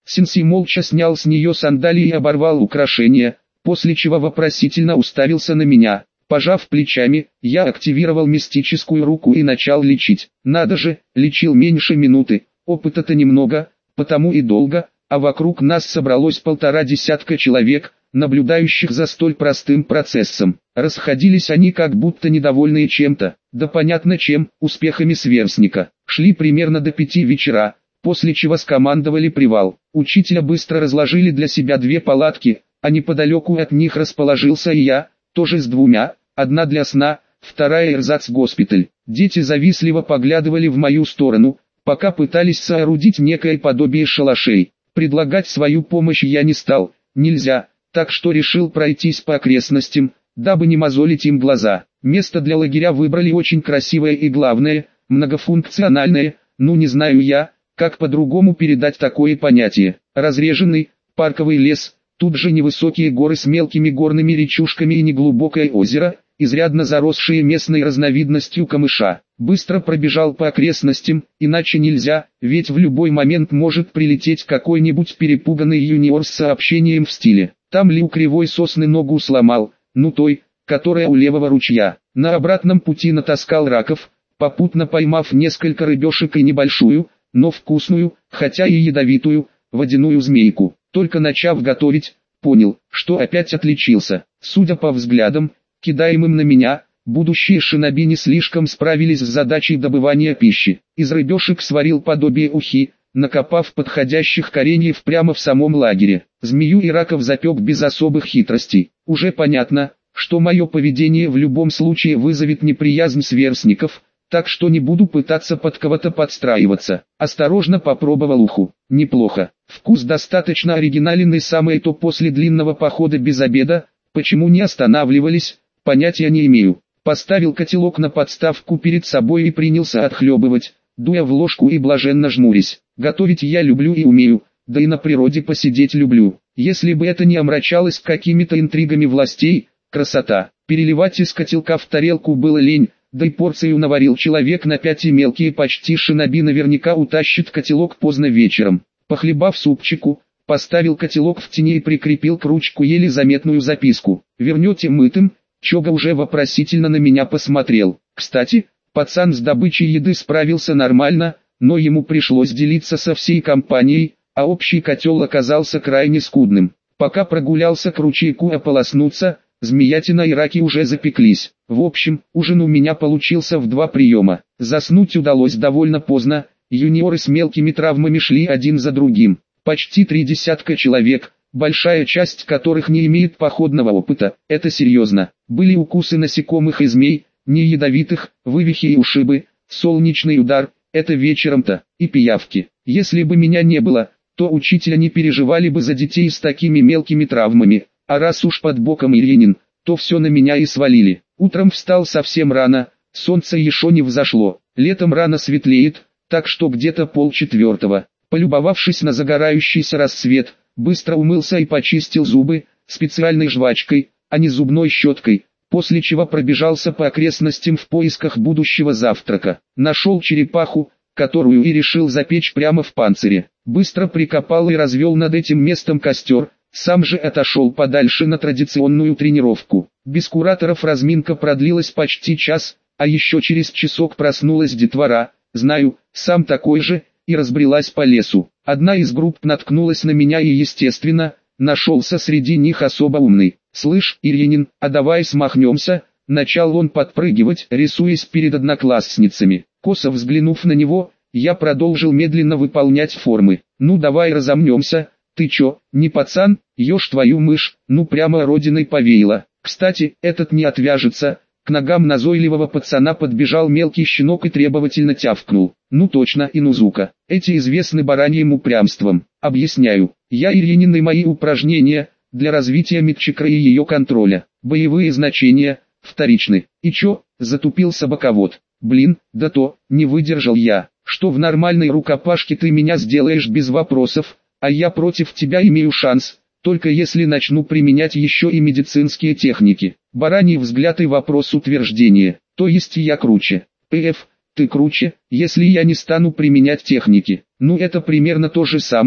Сенсей молча снял с нее сандалии и оборвал украшения, после чего вопросительно уставился на меня. Пожав плечами, я активировал мистическую руку и начал лечить. Надо же, лечил меньше минуты, опыта-то немного, потому и долго, а вокруг нас собралось 1,5 десятка человек, наблюдающих за столь простым процессом. Расходились они как будто недовольные чем-то, да понятно чем, успехами сверстника. Шли примерно до 5 вечера, после чего скомандовали привал. Учителя быстро разложили для себя 2 палатки, а неподалеку от них расположился и я, тоже с 2, одна для сна, вторая эрзац-госпиталь. Дети завистливо поглядывали в мою сторону, пока пытались соорудить некое подобие шалашей. Предлагать свою помощь я не стал, нельзя, так что решил пройтись по окрестностям, дабы не мозолить им глаза. Место для лагеря выбрали очень красивое и главное, многофункциональное, ну не знаю я, как по-другому передать такое понятие. Разреженный, парковый лес, тут же невысокие горы с мелкими горными речушками и неглубокое озеро, изрядно заросшие местной разновидностью камыша. Быстро пробежал по окрестностям, иначе нельзя, ведь в любой момент может прилететь какой-нибудь перепуганный юниор с сообщением в стиле: «Там ли у кривой сосны ногу сломал, ну той, которая у левого ручья». На обратном пути натаскал раков, попутно поймав несколько рыбешек и небольшую, но вкусную, хотя и ядовитую, водяную змейку. Только начав готовить, понял, что опять отличился. Судя по взглядам, кидаемым на меня, будущие шиноби не слишком справились с задачей добывания пищи. Из рыбешек сварил подобие ухи, накопав подходящих кореньев прямо в самом лагере. Змею и раков запек без особых хитростей. Уже понятно, что мое поведение в любом случае вызовет неприязнь сверстников, так что не буду пытаться под кого-то подстраиваться. Осторожно попробовал уху. Неплохо. Вкус достаточно оригинален и самое то после длинного похода без обеда. Почему не останавливались, понятия не имею. Поставил котелок на подставку перед собой и принялся отхлебывать, дуя в ложку и блаженно жмурясь. Готовить я люблю и умею, да и на природе посидеть люблю. Если бы это не омрачалось какими-то интригами властей, красота. Переливать из котелка в тарелку было лень, да и порцию наварил человек на 5, и мелкие почти шиноби наверняка утащит котелок поздно вечером. Похлебав супчику, поставил котелок в тени и прикрепил к ручку еле заметную записку: «Вернете мытым». Чога уже вопросительно на меня посмотрел. Кстати, пацан с добычей еды справился нормально, но ему пришлось делиться со всей компанией, а общий котел оказался крайне скудным. Пока прогулялся к ручейку ополоснуться, змеятина и раки уже запеклись. В общем, ужин у меня получился в 2 приема. Заснуть удалось довольно поздно, юниоры с мелкими травмами шли один за другим. Почти 3 десятка человек, большая часть которых не имеет походного опыта. Это серьезно. Были укусы насекомых и змей, не ядовитых, вывихи и ушибы, солнечный удар, это вечером-то, и пиявки. Если бы меня не было, то учителя не переживали бы за детей с такими мелкими травмами, а раз уж под боком Ильинин, то все на меня и свалили. Утром встал совсем рано, солнце еще не взошло, летом рано светлеет, так что где-то 3:30. Полюбовавшись на загорающийся рассвет, быстро умылся и почистил зубы, специальной жвачкой, а не зубной щеткой, после чего пробежался по окрестностям в поисках будущего завтрака. Нашел черепаху, которую и решил запечь прямо в панцире. Быстро прикопал и развел над этим местом костер, сам же отошел подальше на традиционную тренировку. Без кураторов разминка продлилась почти час, а еще через часок проснулась детвора, знаю, сам такой же, и разбрелась по лесу. Одна из групп наткнулась на меня и, естественно, нашелся среди них особо умный. «Слышь, Ильинин, а давай смахнемся», — начал он подпрыгивать, рисуясь перед одноклассницами. Косо взглянув на него, я продолжил медленно выполнять формы. «Ну давай разомнемся, ты чё, не пацан, ешь твою мышь, ну прямо родиной повеяло. Кстати, этот не отвяжется». К ногам назойливого пацана подбежал мелкий щенок и требовательно тявкнул. «Ну точно, Инузука, эти известны бараньим упрямством. Объясняю, я Ильинин и мои упражнения, для развития митчикра и ее контроля. Боевые значения, вторичны. И чё?» — затупился боковод. «Блин, да то, не выдержал я, что в нормальной рукопашке ты меня сделаешь без вопросов, а я против тебя имею шанс, только если начну применять еще и медицинские техники». Бараний взгляд и вопрос утверждения, то есть я круче. «П.Ф., ты круче, если я не стану применять техники». Ну это примерно то же самое,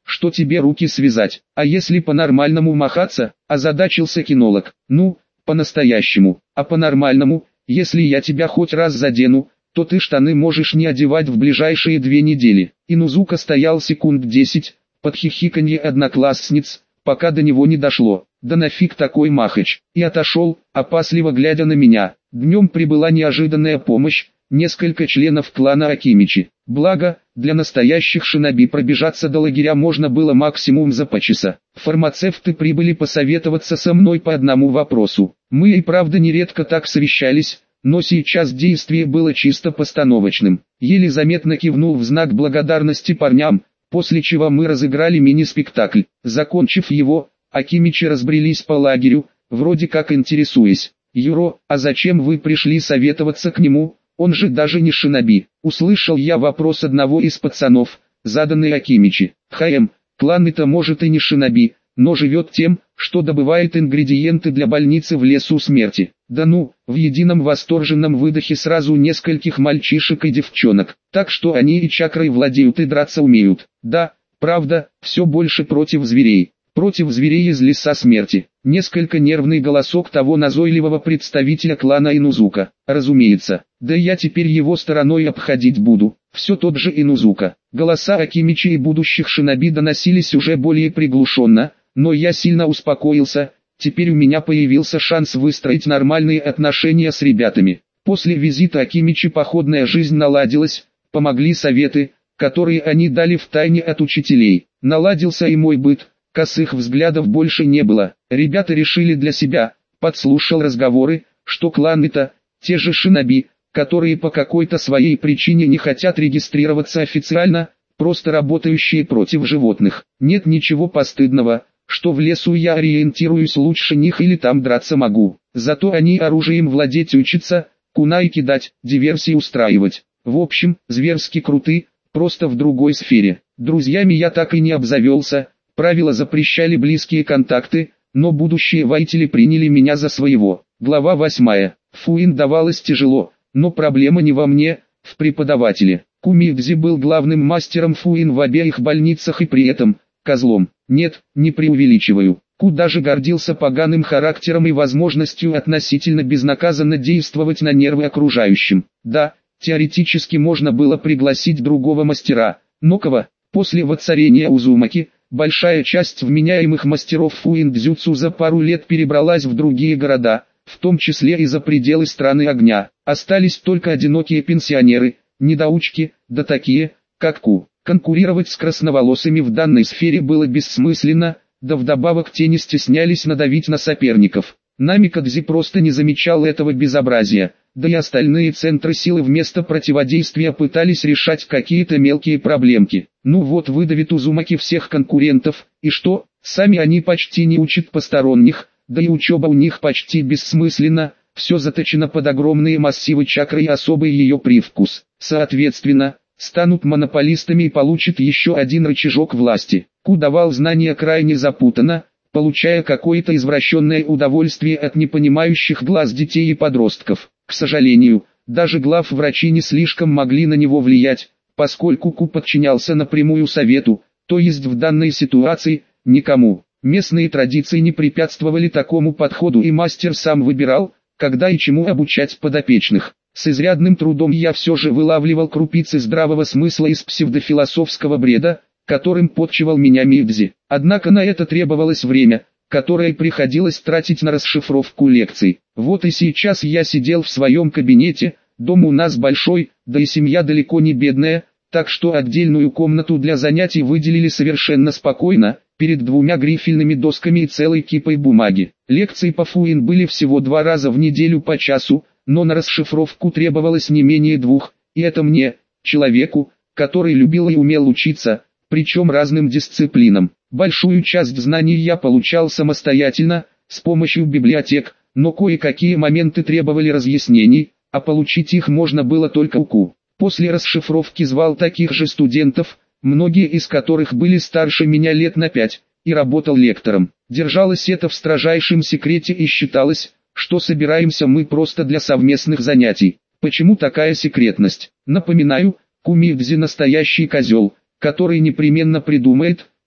что тебе руки связать. А если по-нормальному махаться, озадачился кинолог. Ну, по-настоящему. А по-нормальному, если я тебя хоть раз задену, то ты штаны можешь не одевать в ближайшие 2 недели. Инузука стоял секунд 10, под хихиканье одноклассниц, пока до него не дошло. Да нафиг такой махач. И отошел, опасливо глядя на меня. Днем прибыла неожиданная помощь, несколько членов клана Акимичи. Благо, для настоящих шиноби пробежаться до лагеря можно было максимум за полчаса. Фармацевты прибыли посоветоваться со мной по одному вопросу. Мы и правда нередко так совещались, но сейчас действие было чисто постановочным. Еле заметно кивнул в знак благодарности парням, после чего мы разыграли мини-спектакль. Закончив его, Акимичи разбрелись по лагерю, вроде как интересуясь: «Юро, а зачем вы пришли советоваться к нему? Он же даже не шиноби». Услышал я вопрос одного из пацанов, заданный Акимичи. Клан-то может и не шиноби, но живет тем, что добывает ингредиенты для больницы в лесу смерти. Да ну, в едином восторженном выдохе сразу нескольких мальчишек и девчонок. Так что они и чакрой владеют и драться умеют. Да, правда, все больше против зверей. Против зверей из леса смерти. Несколько нервный голосок того назойливого представителя клана Инузука. Разумеется, да я теперь его стороной обходить буду. Все тот же Инузука. Голоса Акимичи и будущих шиноби доносились уже более приглушенно, но я сильно успокоился. Теперь у меня появился шанс выстроить нормальные отношения с ребятами. После визита Акимичи походная жизнь наладилась, помогли советы, которые они дали втайне от учителей. Наладился и мой быт. Косых взглядов больше не было. Ребята решили для себя, подслушал разговоры, что кланы-то, те же шиноби, которые по какой-то своей причине не хотят регистрироваться официально, просто работающие против животных. Нет ничего постыдного, что в лесу я ориентируюсь лучше них или там драться могу. Зато они оружием владеть учатся, кунай кидать, диверсии устраивать. В общем, зверски круты, просто в другой сфере. Друзьями я так и не обзавелся. Правила запрещали близкие контакты, но будущие воители приняли меня за своего. Глава 8. Фуин давалось тяжело, но проблема не во мне, в преподавателе. Кумидзи был главным мастером Фуин в обеих больницах и при этом козлом. Нет, не преувеличиваю. Ку даже гордился поганым характером и возможностью относительно безнаказанно действовать на нервы окружающим. Да, теоретически можно было пригласить другого мастера, но кого? После воцарения Узумаки, большая часть вменяемых мастеров фуин-дзюцу за пару лет перебралась в другие города, в том числе и за пределы страны огня. Остались только одинокие пенсионеры, недоучки, да такие, как Ку. Конкурировать с красноволосыми в данной сфере было бессмысленно, да вдобавок те не стеснялись надавить на соперников. Намикадзи просто не замечал этого безобразия, да и остальные центры силы вместо противодействия пытались решать какие-то мелкие проблемки. Ну вот выдавит Узумаки всех конкурентов, и что, сами они почти не учат посторонних, да и учеба у них почти бессмысленна, все заточено под огромные массивы чакры и особый ее привкус. Соответственно, станут монополистами и получат еще один рычажок власти. Ку давал знания крайне запутанно, получая какое-то извращенное удовольствие от непонимающих глаз детей и подростков. К сожалению, даже главврачи не слишком могли на него влиять, поскольку Ку подчинялся напрямую совету, то есть в данной ситуации, никому. Местные традиции не препятствовали такому подходу и мастер сам выбирал, когда и чему обучать подопечных. С изрядным трудом я все же вылавливал крупицы здравого смысла из псевдофилософского бреда, которым подчивал меня Мидзи. Однако на это требовалось время, которое приходилось тратить на расшифровку лекций. Вот и сейчас я сидел в своем кабинете, дом у нас большой, да и семья далеко не бедная, так что отдельную комнату для занятий выделили совершенно спокойно, перед 2 грифельными досками и целой кипой бумаги. Лекции по Фуин были всего 2 раза в неделю по часу, но на расшифровку требовалось не менее 2, и это мне, человеку, который любил и умел учиться, причем разным дисциплинам. Большую часть знаний я получал самостоятельно, с помощью библиотек, но кое-какие моменты требовали разъяснений, а получить их можно было только у Ку. После расшифровки звал таких же студентов, многие из которых были старше меня лет на 5, и работал лектором. Держалось это в строжайшем секрете и считалось, что собираемся мы просто для совместных занятий. Почему такая секретность? Напоминаю, Кумидзи настоящий козел, который непременно придумает,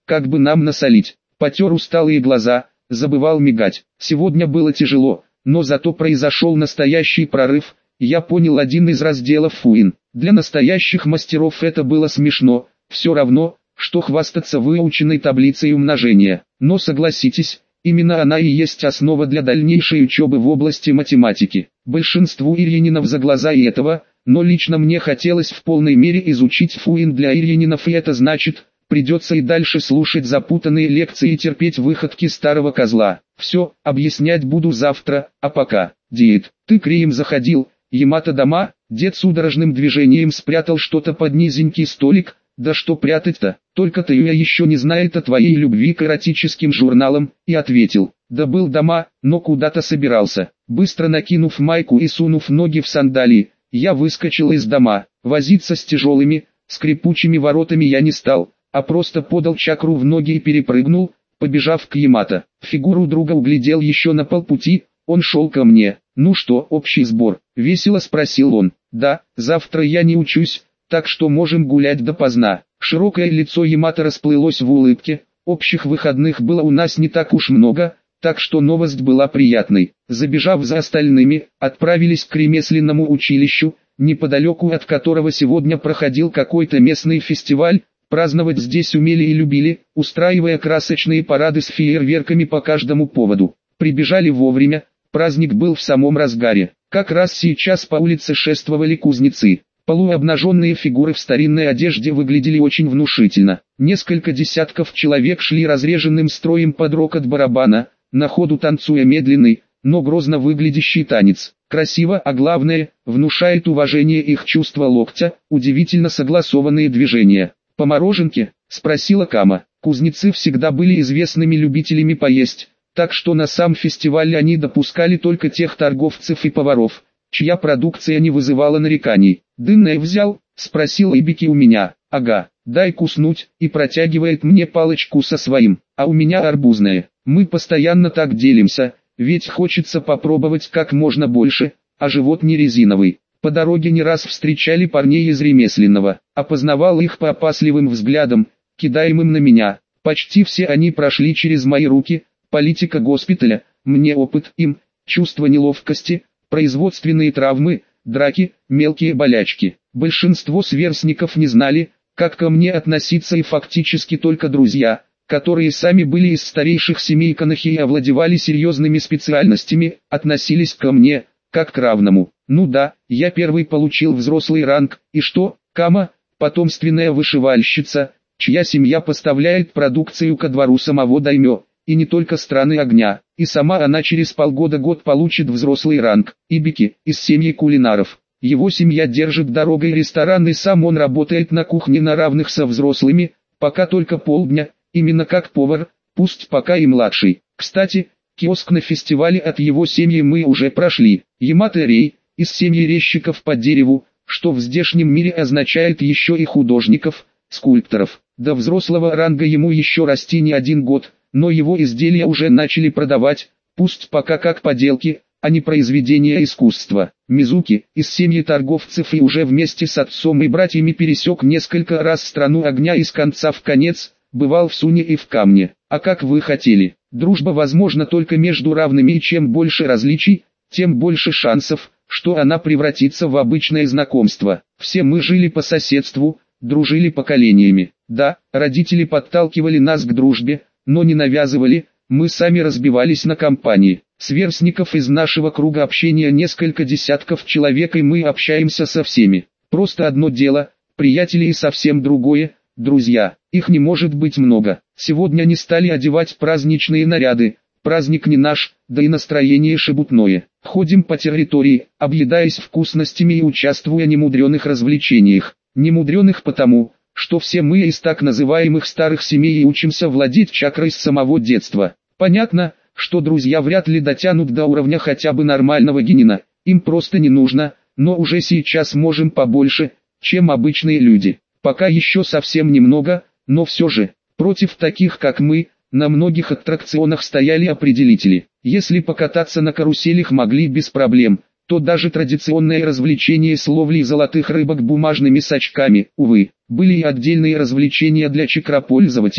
как бы нам насолить. Потер усталые глаза, забывал мигать. Сегодня было тяжело, но зато произошел настоящий прорыв. Я понял один из разделов Фуин. Для настоящих мастеров это было смешно, все равно, что хвастаться выученной таблицей умножения. Но согласитесь, именно она и есть основа для дальнейшей учебы в области математики. Большинству ирьянинов за глаза и этого, но лично мне хотелось в полной мере изучить Фуин для ирьянинов, и это значит, придется и дальше слушать запутанные лекции и терпеть выходки старого козла. Все, объяснять буду завтра, а пока, дед, ты к Реям заходил? Ямато дома, дед судорожным движением спрятал что-то под низенький столик. Да что прятать-то, только Таюя еще не знает о твоей любви к эротическим журналам, и ответил, да был дома, но куда-то собирался. Быстро накинув майку и сунув ноги в сандалии, я выскочил из дома. Возиться с тяжелыми, скрипучими воротами я не стал, а просто подал чакру в ноги и перепрыгнул, побежав к Ямато. Фигуру друга углядел еще на полпути, он шел ко мне. «Ну что, общий сбор?» — весело спросил он. «Да, завтра я не учусь, так что можем гулять допоздна». Широкое лицо Ямато расплылось в улыбке. Общих выходных было у нас не так уж много, так что новость была приятной. Забежав за остальными, отправились к ремесленному училищу, неподалеку от которого сегодня проходил какой-то местный фестиваль. Праздновать здесь умели и любили, устраивая красочные парады с фейерверками по каждому поводу. Прибежали вовремя, праздник был в самом разгаре. Как раз сейчас по улице шествовали кузнецы. Полуобнаженные фигуры в старинной одежде выглядели очень внушительно. Несколько десятков человек шли разреженным строем под рокот барабана, на ходу танцуя медленный, но грозно выглядящий танец. Красиво, а главное, внушает уважение их чувство локтя, удивительно согласованные движения. «По мороженке?» — спросила Кама. Кузнецы всегда были известными любителями поесть, так что на сам фестиваль они допускали только тех торговцев и поваров, чья продукция не вызывала нареканий. «Дынное взял?» — спросил Ибики у меня. «Ага, дай куснуть», и протягивает мне палочку со своим, а у меня арбузное. Мы постоянно так делимся, ведь хочется попробовать как можно больше, а живот не резиновый. По дороге не раз встречали парней из ремесленного, опознавал их по опасливым взглядам, кидаемым на меня. Почти все они прошли через мои руки, политика госпиталя, мне опыт, им, чувство неловкости, производственные травмы, драки, мелкие болячки. Большинство сверстников не знали, как ко мне относиться, и фактически только друзья, которые сами были из старейших семей Канахи и овладевали серьезными специальностями, относились ко мне, как к равному. Ну да, я первый получил взрослый ранг, и что, Кама, потомственная вышивальщица, чья семья поставляет продукцию ко двору самого даймё, и не только страны огня, и сама она через полгода-год получит взрослый ранг. Ибики, из семьи кулинаров. Его семья держит дорогой ресторан, и сам он работает на кухне на равных со взрослыми, пока только полдня, именно как повар, пусть пока и младший. Кстати, киоск на фестивале от его семьи мы уже прошли. Ямато Рей, из семьи резчиков по дереву, что в здешнем мире означает еще и художников, скульпторов. До взрослого ранга ему еще расти не 1 год, но его изделия уже начали продавать, пусть пока как поделки, а не произведения искусства. Мизуки, из семьи торговцев, и уже вместе с отцом и братьями пересек несколько раз страну огня из конца в конец, бывал в Суне и в Камне. А как вы хотели? Дружба возможна только между равными, и чем больше различий, тем больше шансов, что она превратится в обычное знакомство. Все мы жили по соседству, дружили поколениями. Да, родители подталкивали нас к дружбе, но не навязывали, мы сами разбивались на компании. Сверстников из нашего круга общения несколько десятков человек, и мы общаемся со всеми. Просто одно дело, приятели, и совсем другое, друзья. Их не может быть много. Сегодня не стали одевать праздничные наряды. Праздник не наш, да и настроение шебутное. Ходим по территории, объедаясь вкусностями и участвуя в немудреных развлечениях. Немудреных потому, что все мы из так называемых старых семей и учимся владеть чакрой с самого детства. Понятно, что друзья вряд ли дотянут до уровня хотя бы нормального генина, им просто не нужно, но уже сейчас можем побольше, чем обычные люди. Пока еще совсем немного, но все же, против таких как мы, на многих аттракционах стояли определители. Если покататься на каруселях могли без проблем, то даже традиционное развлечение с ловлей золотых рыбок бумажными сачками, увы. Были и отдельные развлечения для чакропользователей,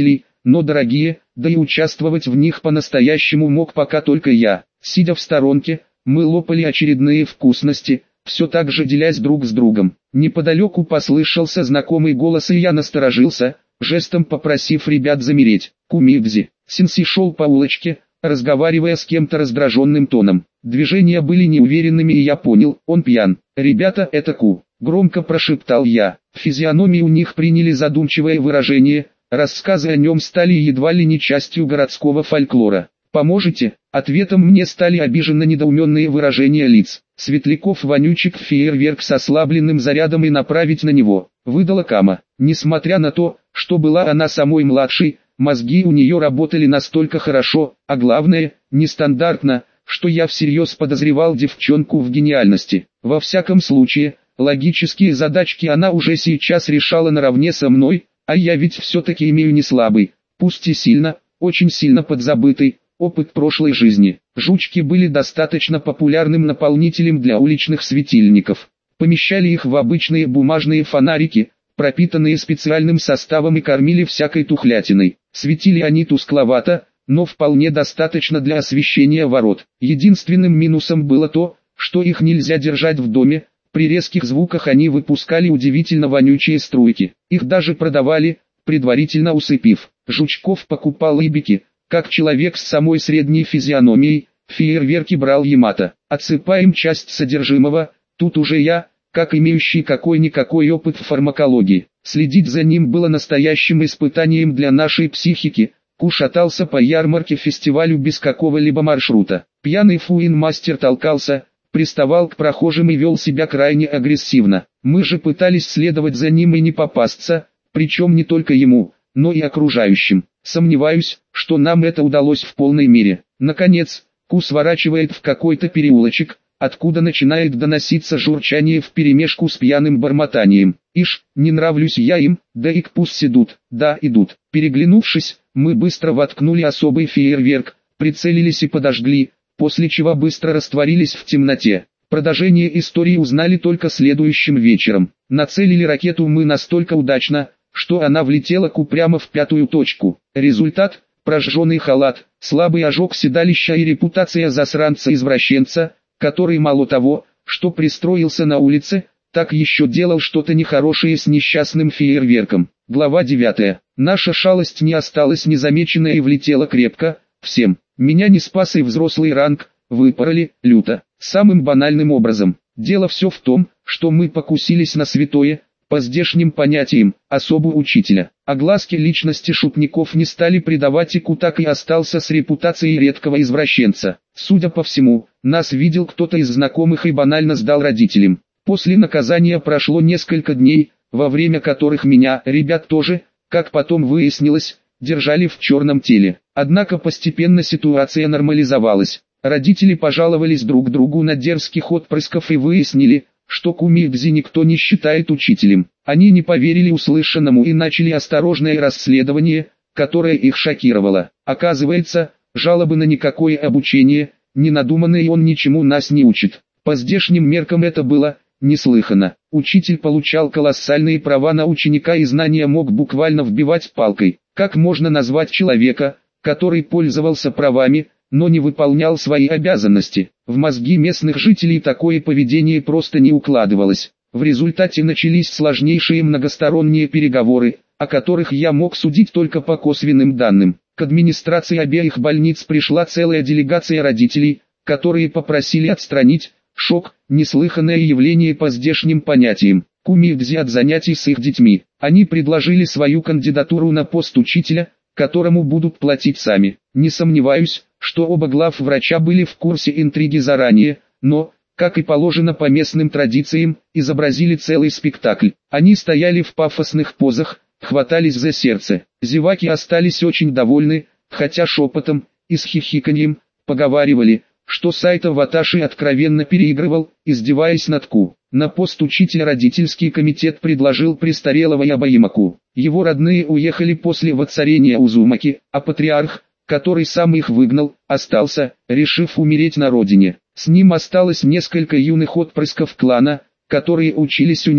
но дорогие, да и участвовать в них по-настоящему мог пока только я. Сидя в сторонке, мы лопали очередные вкусности, все так же делясь друг с другом. Неподалеку послышался знакомый голос, и я насторожился, жестом попросив ребят замереть. Кумидзи. Синси шел по улочке, разговаривая с кем-то раздраженным тоном. Движения были неуверенными, и я понял, он пьян. «Ребята, это Ку», — громко прошептал я. Физиономии у них приняли задумчивое выражение, рассказы о нем стали едва ли не частью городского фольклора. «Поможете?» Ответом мне стали обиженно недоуменные выражения лиц. Светляков вонючек фейерверк с ослабленным зарядом и направить на него, выдала Кама. Несмотря на то, что была она самой младшей, мозги у нее работали настолько хорошо, а главное, нестандартно, что я всерьез подозревал девчонку в гениальности. Во всяком случае, логические задачки она уже сейчас решала наравне со мной, а я ведь все-таки имею не слабый, пусть и сильно, очень сильно подзабытый, опыт прошлой жизни. Жучки были достаточно популярным наполнителем для уличных светильников. Помещали их в обычные бумажные фонарики, пропитанные специальным составом, и кормили всякой тухлятиной. Светили они тускловато, но вполне достаточно для освещения ворот. Единственным минусом было то, что их нельзя держать в доме, при резких звуках они выпускали удивительно вонючие струйки. Их даже продавали, предварительно усыпив. Жучков покупал Ибики, как человек с самой средней физиономией, фейерверки брал Ямато. Отсыпаем часть содержимого, тут уже я, как имеющий какой-никакой опыт в фармакологии. Следить за ним было настоящим испытанием для нашей психики. Ку шатался по ярмарке-фестивалю без какого-либо маршрута. Пьяный фуин-мастер толкался, приставал к прохожим и вел себя крайне агрессивно. Мы же пытались следовать за ним и не попасться, причем не только ему, но и окружающим. Сомневаюсь, что нам это удалось в полной мере. Наконец, Ку сворачивает в какой-то переулочек, откуда начинает доноситься журчание вперемешку с пьяным бормотанием. Ишь, не нравлюсь я им, да и пусть идут, да идут. Переглянувшись, мы быстро воткнули особый фейерверк, прицелились и подожгли, после чего быстро растворились в темноте. Продолжение истории узнали только следующим вечером. Нацелили ракету мы настолько удачно, что она влетела Ку прямо в пятую точку. Результат – прожженный халат, слабый ожог седалища и репутация засранца-извращенца, который мало того, что пристроился на улице, так еще делал что-то нехорошее с несчастным фейерверком. Глава 9. Наша шалость не осталась незамеченной и влетела крепко, всем. Меня не спас и взрослый ранг, выпороли, люто. Самым банальным образом. Дело все в том, что мы покусились на святое, по здешним понятиям, особу учителя. Огласки личности шутников не стали придавать, и Ку так и остался с репутацией редкого извращенца. Судя по всему, нас видел кто-то из знакомых и банально сдал родителям. После наказания прошло несколько дней, во время которых меня, ребят тоже, как потом выяснилось, держали в черном теле. Однако постепенно ситуация нормализовалась. Родители пожаловались друг другу на дерзких отпрысков и выяснили, что Кумидзи никто не считает учителем. Они не поверили услышанному и начали осторожное расследование, которое их шокировало. Оказывается, жалобы на никакое обучение, не надуманное, и он ничему нас не учит. По здешним меркам это было неслыханно. Учитель получал колоссальные права на ученика и знания мог буквально вбивать палкой. Как можно назвать человека, который пользовался правами, но не выполнял свои обязанности? В мозги местных жителей такое поведение просто не укладывалось. В результате начались сложнейшие многосторонние переговоры, о которых я мог судить только по косвенным данным. К администрации обеих больниц пришла целая делегация родителей, которые попросили отстранить шок, неслыханное явление по здешним понятиям, Кумидзи от занятий с их детьми. Они предложили свою кандидатуру на пост учителя, которому будут платить сами. Не сомневаюсь, что оба главврача были в курсе интриги заранее, но, как и положено по местным традициям, изобразили целый спектакль. Они стояли в пафосных позах, хватались за сердце. Зеваки остались очень довольны, хотя шепотом и с хихиканьем поговаривали, что Сайто Ваташи откровенно переигрывал, издеваясь над Ку. На пост учителя родительский комитет предложил престарелого Ябаимаку. Его родные уехали после воцарения Узумаки, а патриарх, который сам их выгнал, остался, решив умереть на родине. С ним осталось несколько юных отпрысков клана, которые учились у него,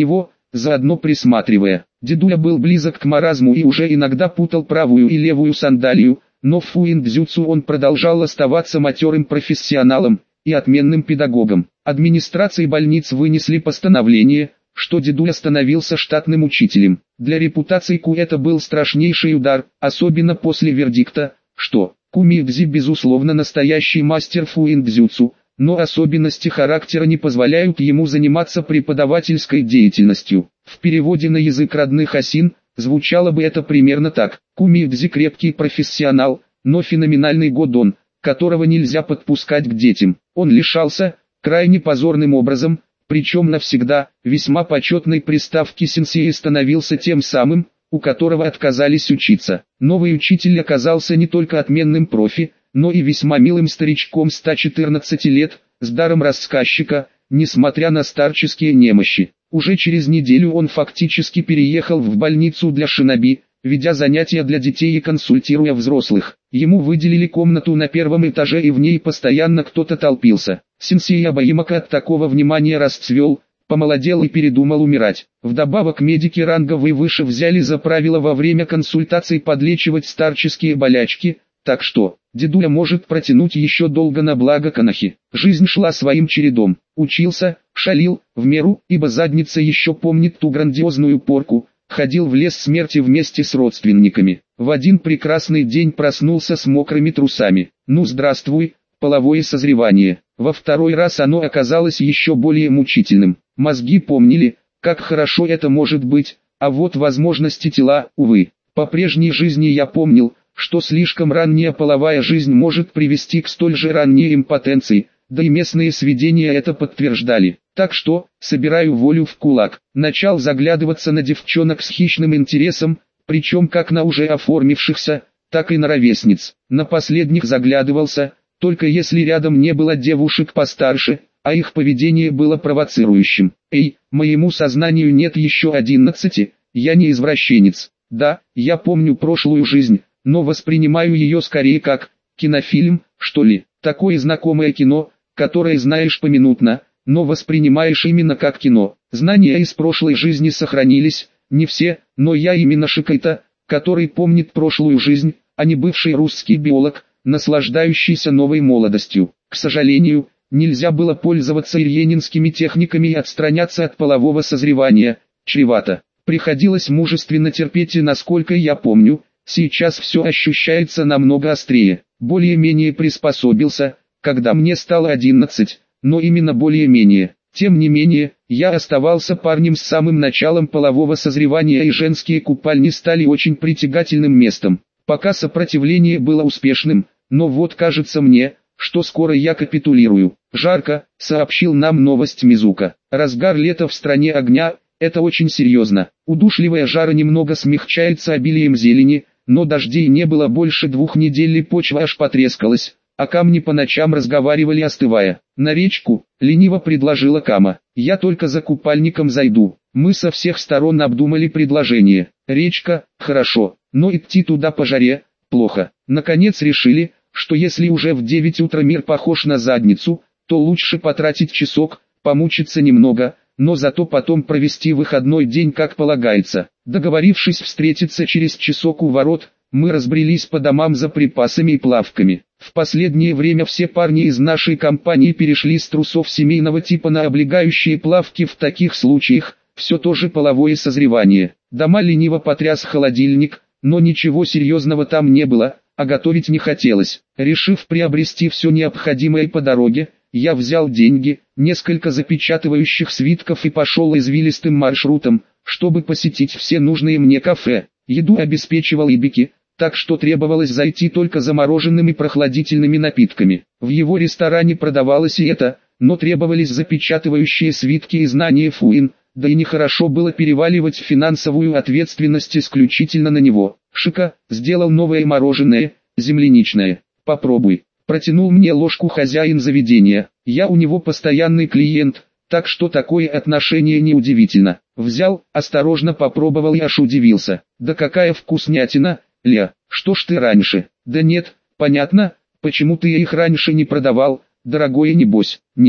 заодно присматривая. Дедуля был близок к маразму и уже иногда путал правую и левую сандалию, но в фуин-дзюцу он продолжал оставаться матерым профессионалом и отменным педагогом. Администрации больниц вынесли постановление, что дедуля становился штатным учителем. Для репутации Ку это был страшнейший удар, особенно после вердикта, что Кумидзи безусловно настоящий мастер фуин-дзюцу, но особенности характера не позволяют ему заниматься преподавательской деятельностью. В переводе на язык родных осин, звучало бы это примерно так: Кумидзи крепкий профессионал, но феноменальный годон, которого нельзя подпускать к детям. Он лишался, крайне позорным образом, причем навсегда, весьма почетной приставки сенсей и становился тем самым, у которого отказались учиться. Новый учитель оказался не только отменным профи, но и весьма милым старичком 114 лет, с даром рассказчика, несмотря на старческие немощи. Уже через неделю он фактически переехал в больницу для шиноби, ведя занятия для детей и консультируя взрослых. Ему выделили комнату на первом этаже, и в ней постоянно кто-то толпился. Сенсей Абаимака от такого внимания расцвел, помолодел и передумал умирать. Вдобавок медики ранга выше взяли за правило во время консультаций подлечивать старческие болячки, так что дедуля может протянуть еще долго на благо Канахи. Жизнь шла своим чередом. Учился, шалил, в меру, ибо задница еще помнит ту грандиозную порку. Ходил в лес смерти вместе с родственниками. В один прекрасный день проснулся с мокрыми трусами. Ну здравствуй, половое созревание. Во второй раз оно оказалось еще более мучительным. Мозги помнили, как хорошо это может быть, а вот возможности тела, увы. По прежней жизни я помнил, что слишком ранняя половая жизнь может привести к столь же ранней импотенции, да и местные сведения это подтверждали. Так что, собираю волю в кулак, начал заглядываться на девчонок с хищным интересом, причем как на уже оформившихся, так и на ровесниц. На последних заглядывался, только если рядом не было девушек постарше, а их поведение было провоцирующим. Эй, моему сознанию нет еще 11, я не извращенец. Да, я помню прошлую жизнь, но воспринимаю ее скорее как кинофильм, что ли. Такое знакомое кино, которое знаешь поминутно, но воспринимаешь именно как кино. Знания из прошлой жизни сохранились, не все, но я именно Шикайта, который помнит прошлую жизнь, а не бывший русский биолог, наслаждающийся новой молодостью. К сожалению, нельзя было пользоваться ирьенинскими техниками и отстраняться от полового созревания, чревато. Приходилось мужественно терпеть, и насколько я помню, сейчас все ощущается намного острее. Более-менее приспособился, когда мне стало 11, но именно более-менее. Тем не менее, я оставался парнем с самым началом полового созревания, и женские купальни стали очень притягательным местом. Пока сопротивление было успешным, но вот кажется мне, что скоро я капитулирую. Жарко, сообщил нам новость Мизука. Разгар лета в стране огня, это очень серьезно. Удушливая жара немного смягчается обилием зелени, но дождей не было больше 2 недель, и почва аж потрескалась, а камни по ночам разговаривали, остывая. На речку, лениво предложила Кама. Я только за купальником зайду. Мы со всех сторон обдумали предложение. Речка, хорошо, но идти туда по жаре, плохо. Наконец решили, что если уже в 9 утра мир похож на задницу, то лучше потратить часок, помучиться немного, но зато потом провести выходной день как полагается. Договорившись встретиться через часок у ворот, мы разбрелись по домам за припасами и плавками. В последнее время все парни из нашей компании перешли с трусов семейного типа на облегающие плавки. В таких случаях все тоже половое созревание. Дома лениво потряс холодильник, но ничего серьезного там не было, а готовить не хотелось. Решив приобрести все необходимое по дороге, я взял деньги, несколько запечатывающих свитков и пошел извилистым маршрутом, чтобы посетить все нужные мне кафе. Еду обеспечивал Ибики, так что требовалось зайти только за мороженым и прохладительными напитками. В его ресторане продавалось и это, но требовались запечатывающие свитки и знания фуин, да и нехорошо было переваливать финансовую ответственность исключительно на него. Шика, сделал новое мороженое, земляничное. Попробуй. Протянул мне ложку хозяин заведения. Я у него постоянный клиент, так что такое отношение неудивительно. Взял, осторожно попробовал и аж удивился. Да какая вкуснятина, Ля, что ж ты раньше? Да нет, понятно, почему ты их раньше не продавал, дорогое небось. Не,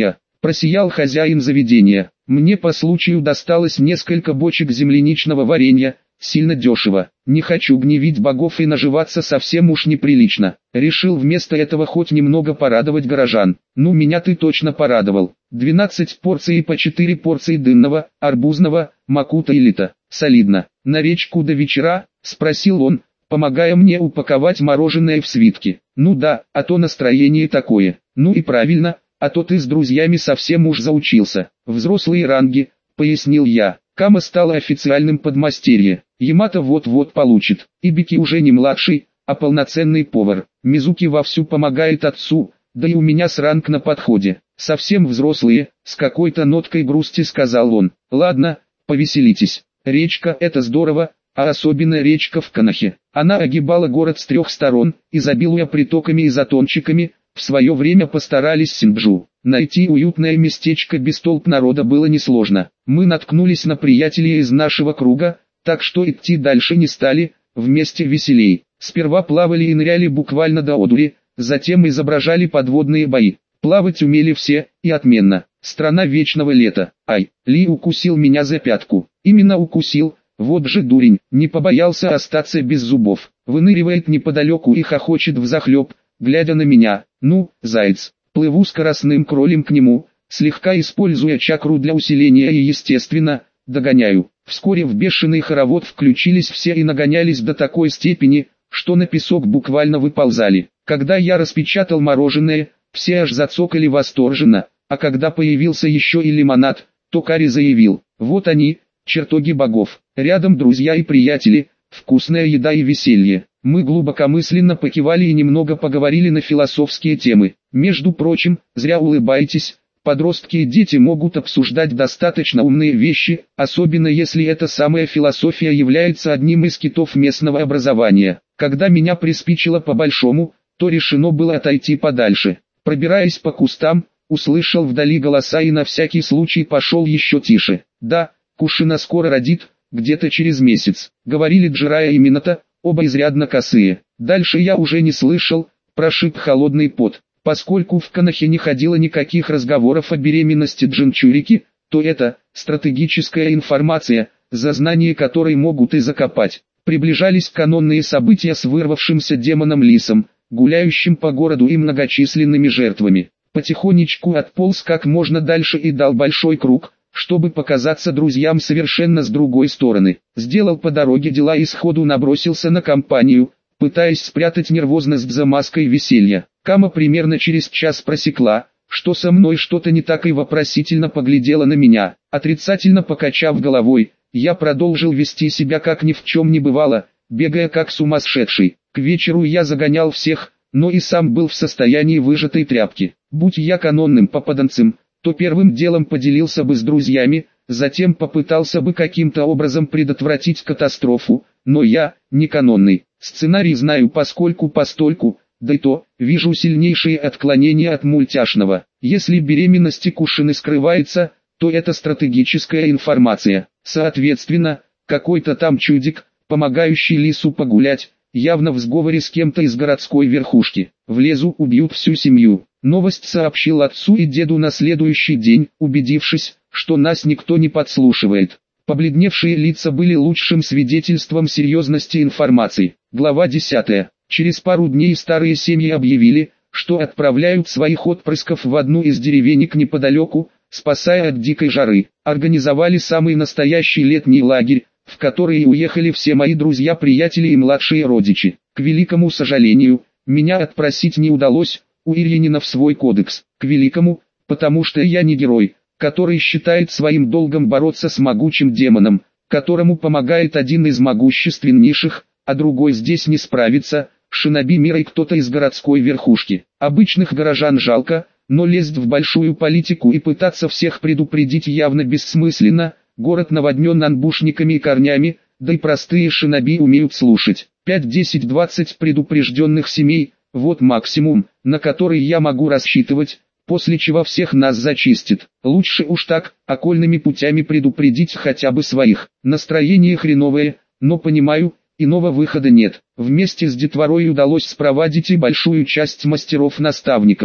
Просиял хозяин заведения. Мне по случаю досталось несколько бочек земляничного варенья, сильно дешево. Не хочу гневить богов и наживаться совсем уж неприлично. Решил вместо этого хоть немного порадовать горожан. Ну меня ты точно порадовал. 12 порций по 4 порции дынного, арбузного, макута и лита. Солидно. На речку до вечера? Спросил он, помогая мне упаковать мороженое в свитки. Ну да, а то настроение такое. Ну и правильно, а то ты с друзьями совсем уж заучился. Взрослые ранги, пояснил я. Кама стала официальным подмастерье. Ямато вот-вот получит. Ибики уже не младший, а полноценный повар. Мизуки вовсю помогает отцу, да и у меня с ранг на подходе. Совсем взрослые, с какой-то ноткой грусти сказал он. Ладно, повеселитесь. Речка — это здорово, а особенно речка в Канахе. Она огибала город с 3 сторон, изобилуя притоками и затончиками. В свое время постарались Синджу. Найти уютное местечко без толп народа было несложно. Мы наткнулись на приятелей из нашего круга, так что идти дальше не стали, вместе веселей. Сперва плавали и ныряли буквально до одури, затем изображали подводные бои. Плавать умели все, и отменно. Страна вечного лета. Ай, Ли укусил меня за пятку. Именно укусил, вот же дурень, не побоялся остаться без зубов. Выныривает неподалеку и хохочет взахлеб, глядя на меня. Ну, заяц. Плыву скоростным кролем к нему, слегка используя чакру для усиления и естественно, догоняю. Вскоре в бешеный хоровод включились все и нагонялись до такой степени, что на песок буквально выползали. Когда я распечатал мороженое, все аж зацокали восторженно, а когда появился еще и лимонад, то Кари заявил: вот они, чертоги богов, рядом друзья и приятели, вкусная еда и веселье. Мы глубокомысленно покивали и немного поговорили на философские темы. Между прочим, зря улыбаетесь, подростки и дети могут обсуждать достаточно умные вещи, особенно если эта самая философия является одним из китов местного образования. Когда меня приспичило по-большому, то решено было отойти подальше. Пробираясь по кустам, услышал вдали голоса и на всякий случай пошел еще тише. Да, Кушина скоро родит, где-то через месяц, говорили Джирая и Минато, оба изрядно косые. Дальше я уже не слышал, прошиб холодный пот. Поскольку в Канахе не ходило никаких разговоров о беременности Джинчурики, то это стратегическая информация, за знание которой могут и закопать. Приближались канонные события с вырвавшимся демоном Лисом, гуляющим по городу и многочисленными жертвами. Потихонечку отполз как можно дальше и дал большой круг, чтобы показаться друзьям совершенно с другой стороны. Сделал по дороге дела и сходу набросился на компанию, пытаясь спрятать нервозность за маской веселья. Кама примерно через час просекла, что со мной что-то не так, и вопросительно поглядела на меня. Отрицательно покачав головой, я продолжил вести себя как ни в чем не бывало, бегая как сумасшедший. К вечеру я загонял всех, но и сам был в состоянии выжатой тряпки. Будь я канонным попаданцем, то первым делом поделился бы с друзьями, затем попытался бы каким-то образом предотвратить катастрофу, но я, не канонный, сценарий знаю поскольку-постольку, да и то, вижу сильнейшие отклонения от мультяшного. Если беременность Кушины скрывается, то это стратегическая информация. Соответственно, какой-то там чудик, помогающий Лису погулять, явно в сговоре с кем-то из городской верхушки. Влезу, убьют всю семью. Новость сообщил отцу и деду на следующий день, убедившись, что нас никто не подслушивает. Побледневшие лица были лучшим свидетельством серьезности информации. Глава 10. Через пару дней старые семьи объявили, что отправляют своих отпрысков в одну из деревенек неподалеку, спасая от дикой жары. Организовали самый настоящий летний лагерь, в который уехали все мои друзья, приятели и младшие родичи. К великому сожалению, меня отпросить не удалось, у Ильинина в свой кодекс. К великому, потому что я не герой, который считает своим долгом бороться с могучим демоном, которому помогает один из могущественнейших, а другой здесь не справится, шиноби мира и кто-то из городской верхушки. Обычных горожан жалко, но лезть в большую политику и пытаться всех предупредить явно бессмысленно. Город наводнен анбушниками и корнями, да и простые шиноби умеют слушать. 5, 10, 20 предупрежденных семей, вот максимум, на который я могу рассчитывать, после чего всех нас зачистит. Лучше уж так, окольными путями предупредить хотя бы своих. Настроение хреновое, но понимаю, иного выхода нет. Вместе с детворой удалось спровадить и большую часть мастеров-наставников.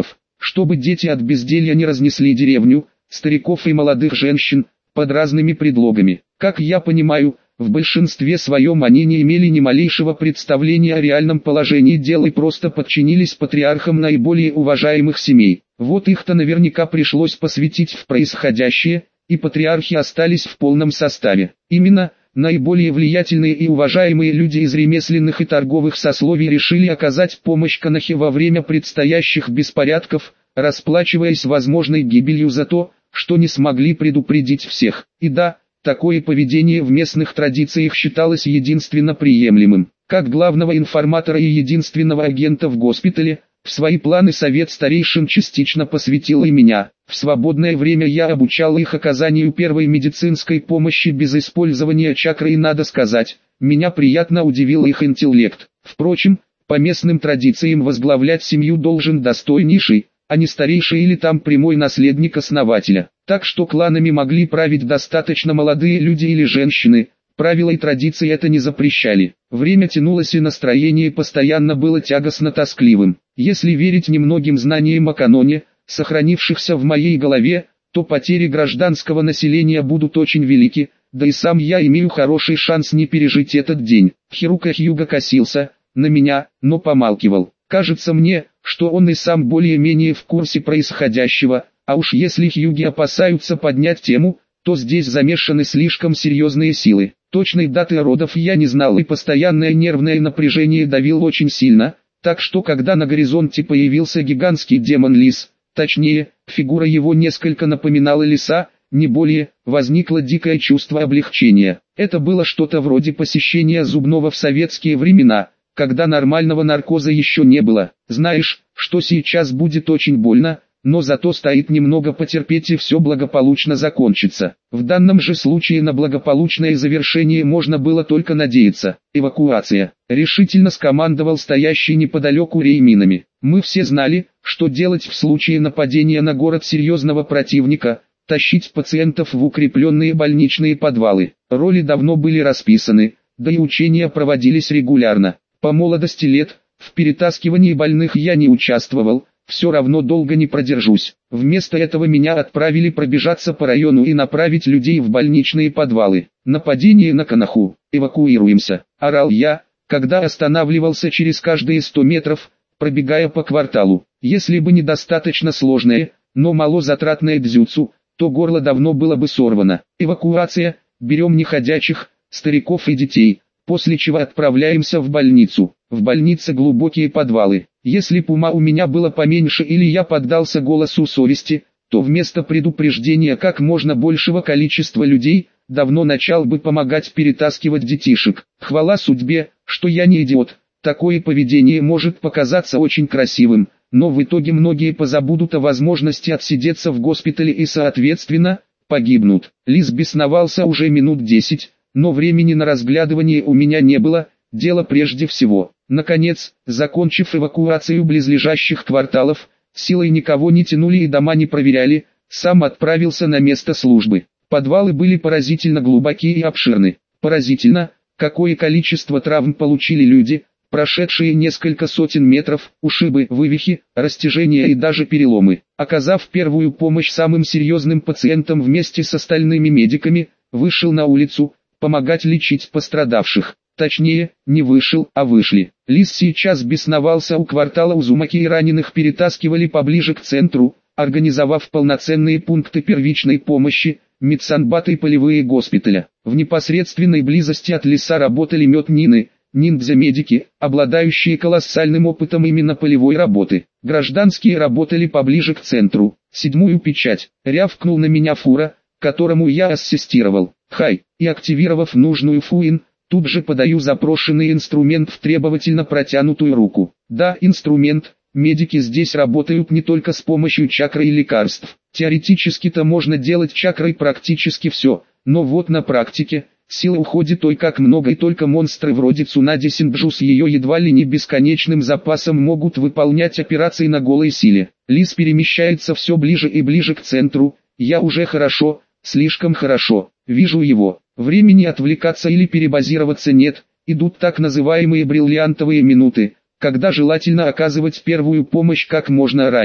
чтобы дети от безделья не разнесли деревню, стариков и молодых женщин, под разными предлогами. Как я понимаю, в большинстве своем они не имели ни малейшего представления о реальном положении дел и просто подчинились патриархам наиболее уважаемых семей. Вот их-то наверняка пришлось посвятить в происходящее, и патриархи остались в полном составе. Именно наиболее влиятельные и уважаемые люди из ремесленных и торговых сословий решили оказать помощь Конохе во время предстоящих беспорядков, расплачиваясь возможной гибелью за то, что не смогли предупредить всех. И да, такое поведение в местных традициях считалось единственно приемлемым. Как главного информатора и единственного агента в госпитале, в свои планы совет старейшин частично посвятил и меня. В свободное время я обучал их оказанию первой медицинской помощи без использования чакры, и надо сказать, меня приятно удивил их интеллект. Впрочем, по местным традициям возглавлять семью должен достойнейший, а не старейший или там прямой наследник основателя. Так что кланами могли править достаточно молодые люди или женщины, правила и традиции это не запрещали. Время тянулось и настроение постоянно было тягостно-тоскливым. Если верить немногим знаниям о каноне, сохранившихся в моей голове, то потери гражданского населения будут очень велики, да и сам я имею хороший шанс не пережить этот день. Хирука Хьюга косился на меня, но помалкивал. Кажется мне, что он и сам более-менее в курсе происходящего, а уж если Хьюги опасаются поднять тему, то здесь замешаны слишком серьезные силы. Точной даты родов я не знал, и постоянное нервное напряжение давило очень сильно, так что когда на горизонте появился гигантский демон-лис, точнее, фигура его несколько напоминала лиса, не более, возникло дикое чувство облегчения. Это было что-то вроде посещения зубного в советские времена, когда нормального наркоза еще не было. Знаешь, что сейчас будет очень больно, но зато стоит немного потерпеть и все благополучно закончится. В данном же случае на благополучное завершение можно было только надеяться. Эвакуация. Решительно скомандовал стоящий неподалеку Рейминами. Мы все знали, что делать в случае нападения на город серьезного противника, тащить пациентов в укрепленные больничные подвалы. Роли давно были расписаны, да и учения проводились регулярно. По молодости лет, в перетаскивании больных я не участвовал, все равно долго не продержусь. Вместо этого меня отправили пробежаться по району и направить людей в больничные подвалы. Нападение на Коноху. Эвакуируемся, орал я, когда останавливался через каждые 100 метров, пробегая по кварталу. Если бы недостаточно сложное, но малозатратное дзюцу, то горло давно было бы сорвано. Эвакуация, берем неходячих, стариков и детей, после чего отправляемся в больницу. В больнице глубокие подвалы. Если б ума у меня было поменьше или я поддался голосу совести, то вместо предупреждения как можно большего количества людей, давно начал бы помогать перетаскивать детишек. Хвала судьбе, что я не идиот. Такое поведение может показаться очень красивым, но в итоге многие позабудут о возможности отсидеться в госпитале и соответственно, погибнут. Лис бесновался уже минут 10, но времени на разглядывание у меня не было, дело прежде всего. Наконец, закончив эвакуацию близлежащих кварталов, силой никого не тянули и дома не проверяли, сам отправился на место службы. Подвалы были поразительно глубокие и обширны. Поразительно, какое количество травм получили люди, прошедшие несколько сотен метров, ушибы, вывихи, растяжения и даже переломы. Оказав первую помощь самым серьезным пациентам вместе с остальными медиками, вышел на улицу, помогать лечить пострадавших. Точнее, не вышел, а вышли. Лис сейчас бесновался у квартала Узумаки, и раненых перетаскивали поближе к центру, организовав полноценные пункты первичной помощи, медсанбаты и полевые госпиталя. В непосредственной близости от леса работали меднины, ниндзя-медики, обладающие колоссальным опытом именно полевой работы. Гражданские работали поближе к центру. Седьмую печать. Рявкнул на меня Фура, которому я ассистировал. Хай, и активировав нужную фуин, тут же подаю запрошенный инструмент в требовательно протянутую руку. Да, инструмент. Медики здесь работают не только с помощью чакры и лекарств. Теоретически-то можно делать чакрой практически все, но вот на практике, силы уходит ой как много, и только монстры вроде Цунади Синджу с ее едва ли не бесконечным запасом могут выполнять операции на голой силе. Лис перемещается все ближе и ближе к центру, я уже хорошо, слишком хорошо, вижу его. Времени отвлекаться или перебазироваться нет, идут так называемые бриллиантовые минуты, когда желательно оказывать первую помощь как можно раньше.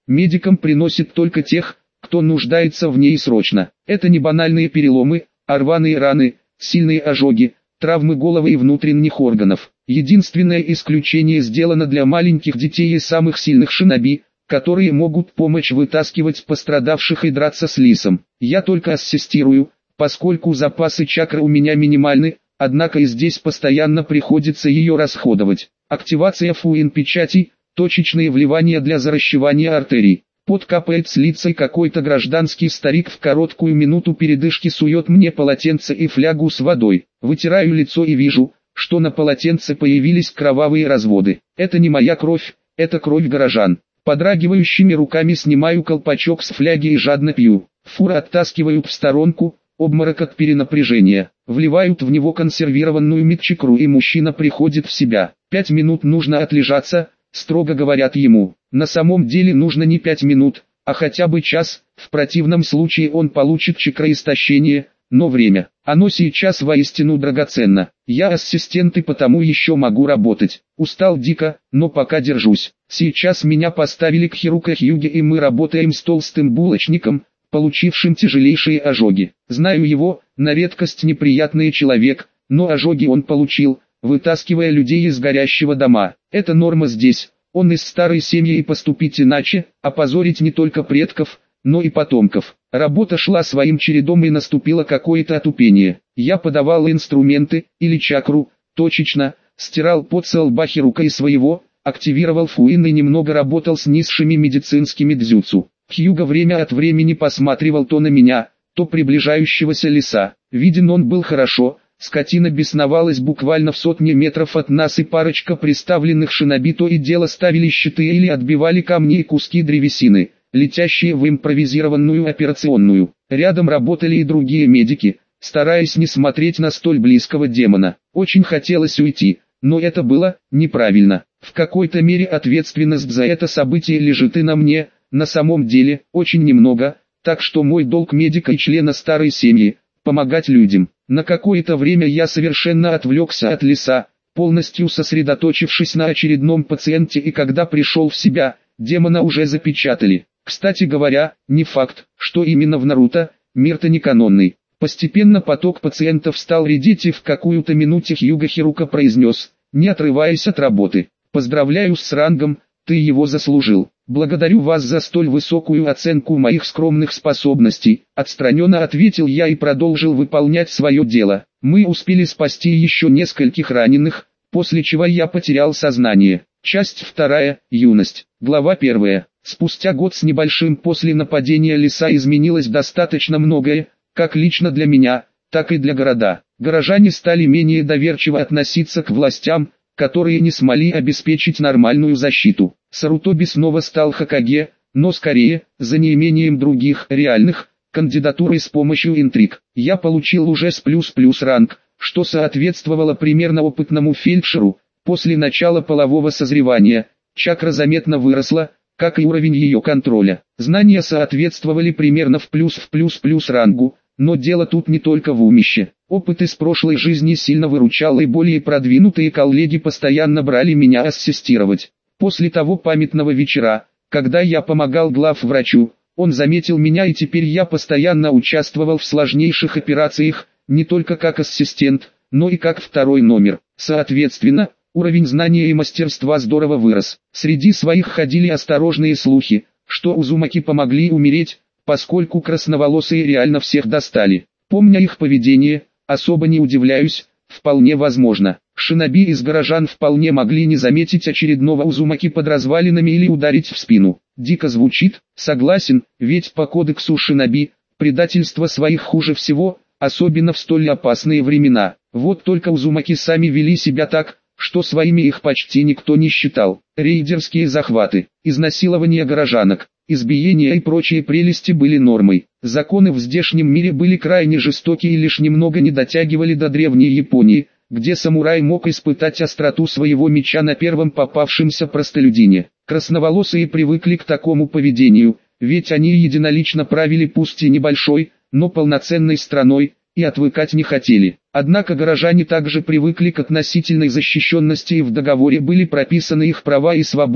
медикам приносит только тех, кто нуждается в ней срочно. Это не банальные переломы, а рваные раны, сильные ожоги, травмы головы и внутренних органов. Единственное исключение сделано для маленьких детей и самых сильных шиноби, которые могут помочь вытаскивать пострадавших и драться с лисом. Я только ассистирую, поскольку запасы чакры у меня минимальны, однако и здесь постоянно приходится ее расходовать. Активация фуин-печатей, точечные вливания для заращивания артерий. Пот капает с лица и какой-то гражданский старик в короткую минуту передышки сует мне полотенце и флягу с водой. Вытираю лицо и вижу, что на полотенце появились кровавые разводы. Это не моя кровь, это кровь горожан. Подрагивающими руками снимаю колпачок с фляги и жадно пью. Фура оттаскивают в сторонку, обморок от перенапряжения. Вливают в него консервированную мидчикру и мужчина приходит в себя. 5 минут нужно отлежаться, строго говорят ему. На самом деле нужно не 5 минут, а хотя бы час, в противном случае он получит чакроистощение, но время, оно сейчас воистину драгоценно. Я ассистент и потому еще могу работать. Устал дико, но пока держусь. Сейчас меня поставили к Хирука Хьюге и мы работаем с толстым булочником, получившим тяжелейшие ожоги. Знаю его, на редкость неприятный человек, но ожоги он получил, вытаскивая людей из горящего дома. Это норма здесь. Он из старой семьи и поступить иначе, опозорить не только предков, но и потомков. Работа шла своим чередом и наступило какое-то отупение. Я подавал инструменты, или чакру, точечно, стирал пот с лба Хирука и своего, активировал фуин и немного работал с низшими медицинскими дзюцу. Хьюго время от времени посматривал то на меня, то приближающегося лиса. Виден он был хорошо, скотина бесновалась буквально в сотне метров от нас и парочка приставленных шиноби то и дело ставили щиты или отбивали камни и куски древесины, летящие в импровизированную операционную. Рядом работали и другие медики, стараясь не смотреть на столь близкого демона. Очень хотелось уйти, но это было неправильно. В какой-то мере ответственность за это событие лежит и на мне, на самом деле, очень немного, так что мой долг медика и члена старой семьи – помогать людям. На какое-то время я совершенно отвлекся от лиса, полностью сосредоточившись на очередном пациенте, и когда пришел в себя, демона уже запечатали. Кстати говоря, не факт, что именно в Наруто, мир-то не канонный. Постепенно поток пациентов стал редеть и в какую-то минуту Хьюго Хирука произнес, не отрываясь от работы: «Поздравляю с рангом, ты его заслужил. Благодарю вас за столь высокую оценку моих скромных способностей», отстраненно ответил я и продолжил выполнять свое дело. Мы успели спасти еще нескольких раненых, после чего я потерял сознание. Часть 2. Юность. Глава 1. Спустя год с небольшим после нападения лиса изменилось достаточно многое, как лично для меня, так и для города. Горожане стали менее доверчиво относиться к властям, которые не смогли обеспечить нормальную защиту. Сарутоби снова стал Хокаге, но скорее, за неимением других, реальных, кандидатур и с помощью интриг. Я получил уже с плюс ранг, что соответствовало примерно опытному фельдшеру. После начала полового созревания, чакра заметно выросла, как и уровень ее контроля. Знания соответствовали примерно в плюс рангу, но дело тут не только в умище. Опыт из прошлой жизни сильно выручал, и более продвинутые коллеги постоянно брали меня ассистировать. После того памятного вечера, когда я помогал главврачу, он заметил меня, и теперь я постоянно участвовал в сложнейших операциях, не только как ассистент, но и как второй номер. Соответственно, уровень знания и мастерства здорово вырос. Среди своих ходили осторожные слухи, что Узумаки помогли умереть, поскольку красноволосые реально всех достали. Помня их поведение, особо не удивляюсь, вполне возможно. Шиноби из горожан вполне могли не заметить очередного Узумаки под развалинами или ударить в спину. Дико звучит, согласен, ведь по кодексу шиноби, предательство своих хуже всего, особенно в столь опасные времена. Вот только Узумаки сами вели себя так, что своими их почти никто не считал. Рейдерские захваты, изнасилование горожанок, избиения и прочие прелести были нормой. Законы в здешнем мире были крайне жестоки и лишь немного не дотягивали до древней Японии, где самурай мог испытать остроту своего меча на первом попавшемся простолюдине. Красноволосые привыкли к такому поведению, ведь они единолично правили пусть и небольшой, но полноценной страной, и отвыкать не хотели. Однако горожане также привыкли к относительной защищенности, и в договоре были прописаны их права и свободы,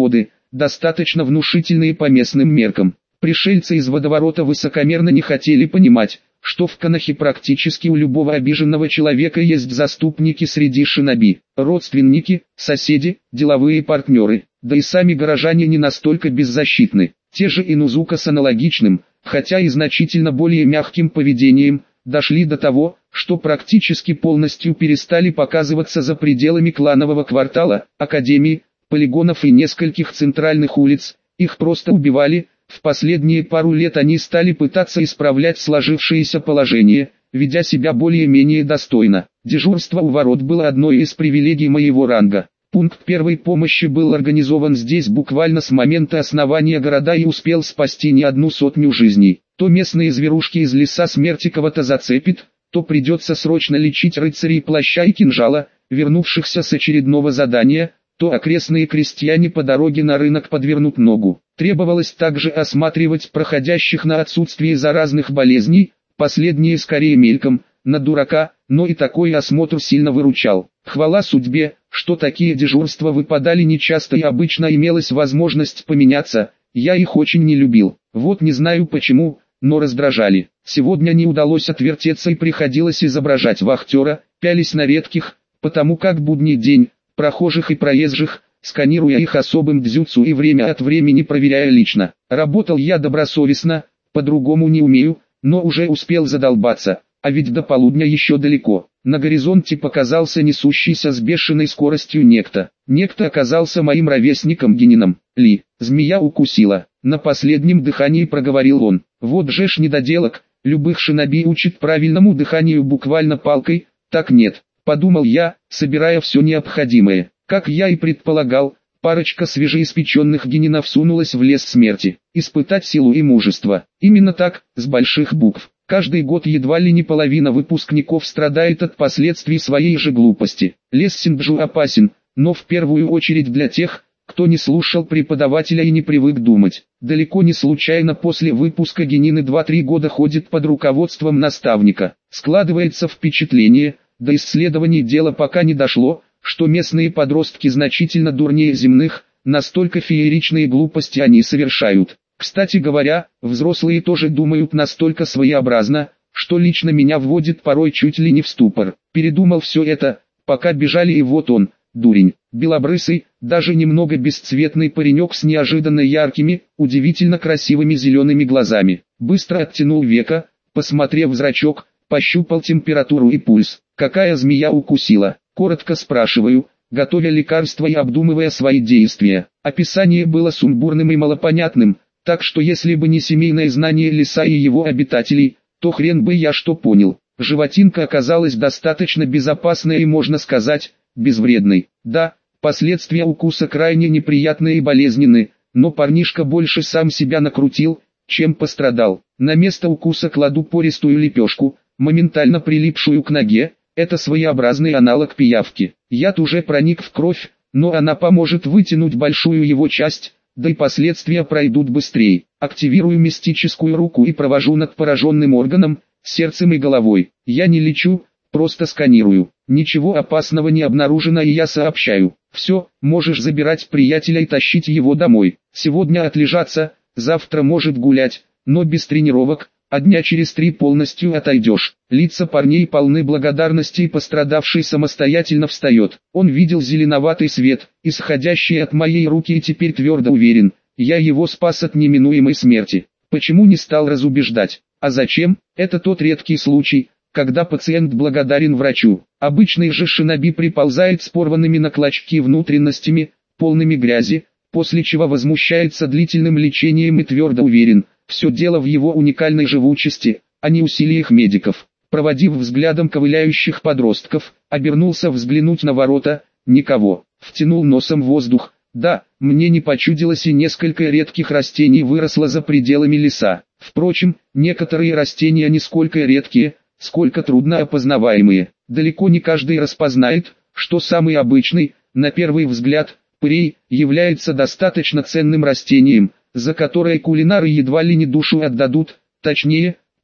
достаточно внушительные по местным меркам. Пришельцы из водоворота высокомерно не хотели понимать, что в Канахе практически у любого обиженного человека есть заступники среди шиноби, родственники, соседи, деловые партнеры, да и сами горожане не настолько беззащитны. Те же Инузука с аналогичным, хотя и значительно более мягким поведением, дошли до того, что практически полностью перестали показываться за пределами кланового квартала, академии, полигонов и нескольких центральных улиц, их просто убивали. В последние пару лет они стали пытаться исправлять сложившееся положение, ведя себя более-менее достойно. Дежурство у ворот было одной из привилегий моего ранга. Пункт первой помощи был организован здесь буквально с момента основания города и успел спасти не одну сотню жизней. То местные зверушки из леса смерти кого-то зацепит, то придется срочно лечить рыцарей плаща и кинжала, вернувшихся с очередного задания, то окрестные крестьяне по дороге на рынок подвернут ногу. Требовалось также осматривать проходящих на отсутствие заразных болезней, последние скорее мельком, на дурака, но и такой осмотр сильно выручал. Хвала судьбе, что такие дежурства выпадали нечасто и обычно имелась возможность поменяться, я их очень не любил. Вот не знаю почему, но раздражали. Сегодня не удалось отвертеться и приходилось изображать вахтера, пялись на редких, потому как будний день, прохожих и проезжих, сканируя их особым дзюцу и время от времени проверяя лично. Работал я добросовестно, по-другому не умею, но уже успел задолбаться, а ведь до полудня еще далеко. На горизонте показался несущийся с бешеной скоростью некто. Некто оказался моим ровесником Генином. Ли, змея укусила. На последнем дыхании проговорил он. Вот же ж недоделок, любых шиноби учит правильному дыханию буквально палкой, так нет. Подумал я, собирая все необходимое. Как я и предполагал, парочка свежеиспеченных генинов сунулась в лес смерти, испытать силу и мужество. Именно так, с больших букв. Каждый год едва ли не половина выпускников страдает от последствий своей же глупости. Лес Синджу опасен, но в первую очередь для тех, кто не слушал преподавателя и не привык думать. Далеко не случайно после выпуска генины 2-3 года ходит под руководством наставника. Складывается впечатление, до исследований дело пока не дошло, что местные подростки значительно дурнее земных, настолько фееричные глупости они совершают. Кстати говоря, взрослые тоже думают настолько своеобразно, что лично меня вводит порой чуть ли не в ступор. Передумал все это, пока бежали, и вот он, дурень, белобрысый, даже немного бесцветный паренек с неожиданно яркими, удивительно красивыми зелеными глазами. Быстро оттянул века, посмотрев в зрачок, пощупал температуру и пульс. Какая змея укусила? Коротко спрашиваю, готовя лекарство и обдумывая свои действия. Описание было сумбурным и малопонятным, так что если бы не семейное знание леса и его обитателей, то хрен бы я что понял. Животинка оказалась достаточно безопасной и, можно сказать, безвредной. Да, последствия укуса крайне неприятные и болезненны, но парнишка больше сам себя накрутил, чем пострадал. На место укуса кладу пористую лепешку, моментально прилипшую к ноге. Это своеобразный аналог пиявки. Яд уже проник в кровь, но она поможет вытянуть большую его часть, да и последствия пройдут быстрее. Активирую мистическую руку и провожу над пораженным органом, сердцем и головой. Я не лечу, просто сканирую. Ничего опасного не обнаружено, и я сообщаю. Все, можешь забирать приятеля и тащить его домой. Сегодня отлежаться, завтра может гулять, но без тренировок. А дня через 3 полностью отойдешь. Лица парней полны благодарности, и пострадавший самостоятельно встает. Он видел зеленоватый свет, исходящий от моей руки, и теперь твердо уверен, я его спас от неминуемой смерти. Почему не стал разубеждать? А зачем? Это тот редкий случай, когда пациент благодарен врачу. Обычный же шиноби приползает с порванными на клочки внутренностями, полными грязи, после чего возмущается длительным лечением и твердо уверен, все дело в его уникальной живучести, а не усилиях медиков. Проводив взглядом ковыляющих подростков, обернулся взглянуть на ворота, никого. Втянул носом воздух. Да, мне не почудилось, и несколько редких растений выросло за пределами леса. Впрочем, некоторые растения не сколько редкие, сколько трудно опознаваемые. Далеко не каждый распознает, что самый обычный, на первый взгляд, пырей, является достаточно ценным растением, за которое кулинары едва ли не душу отдадут, точнее,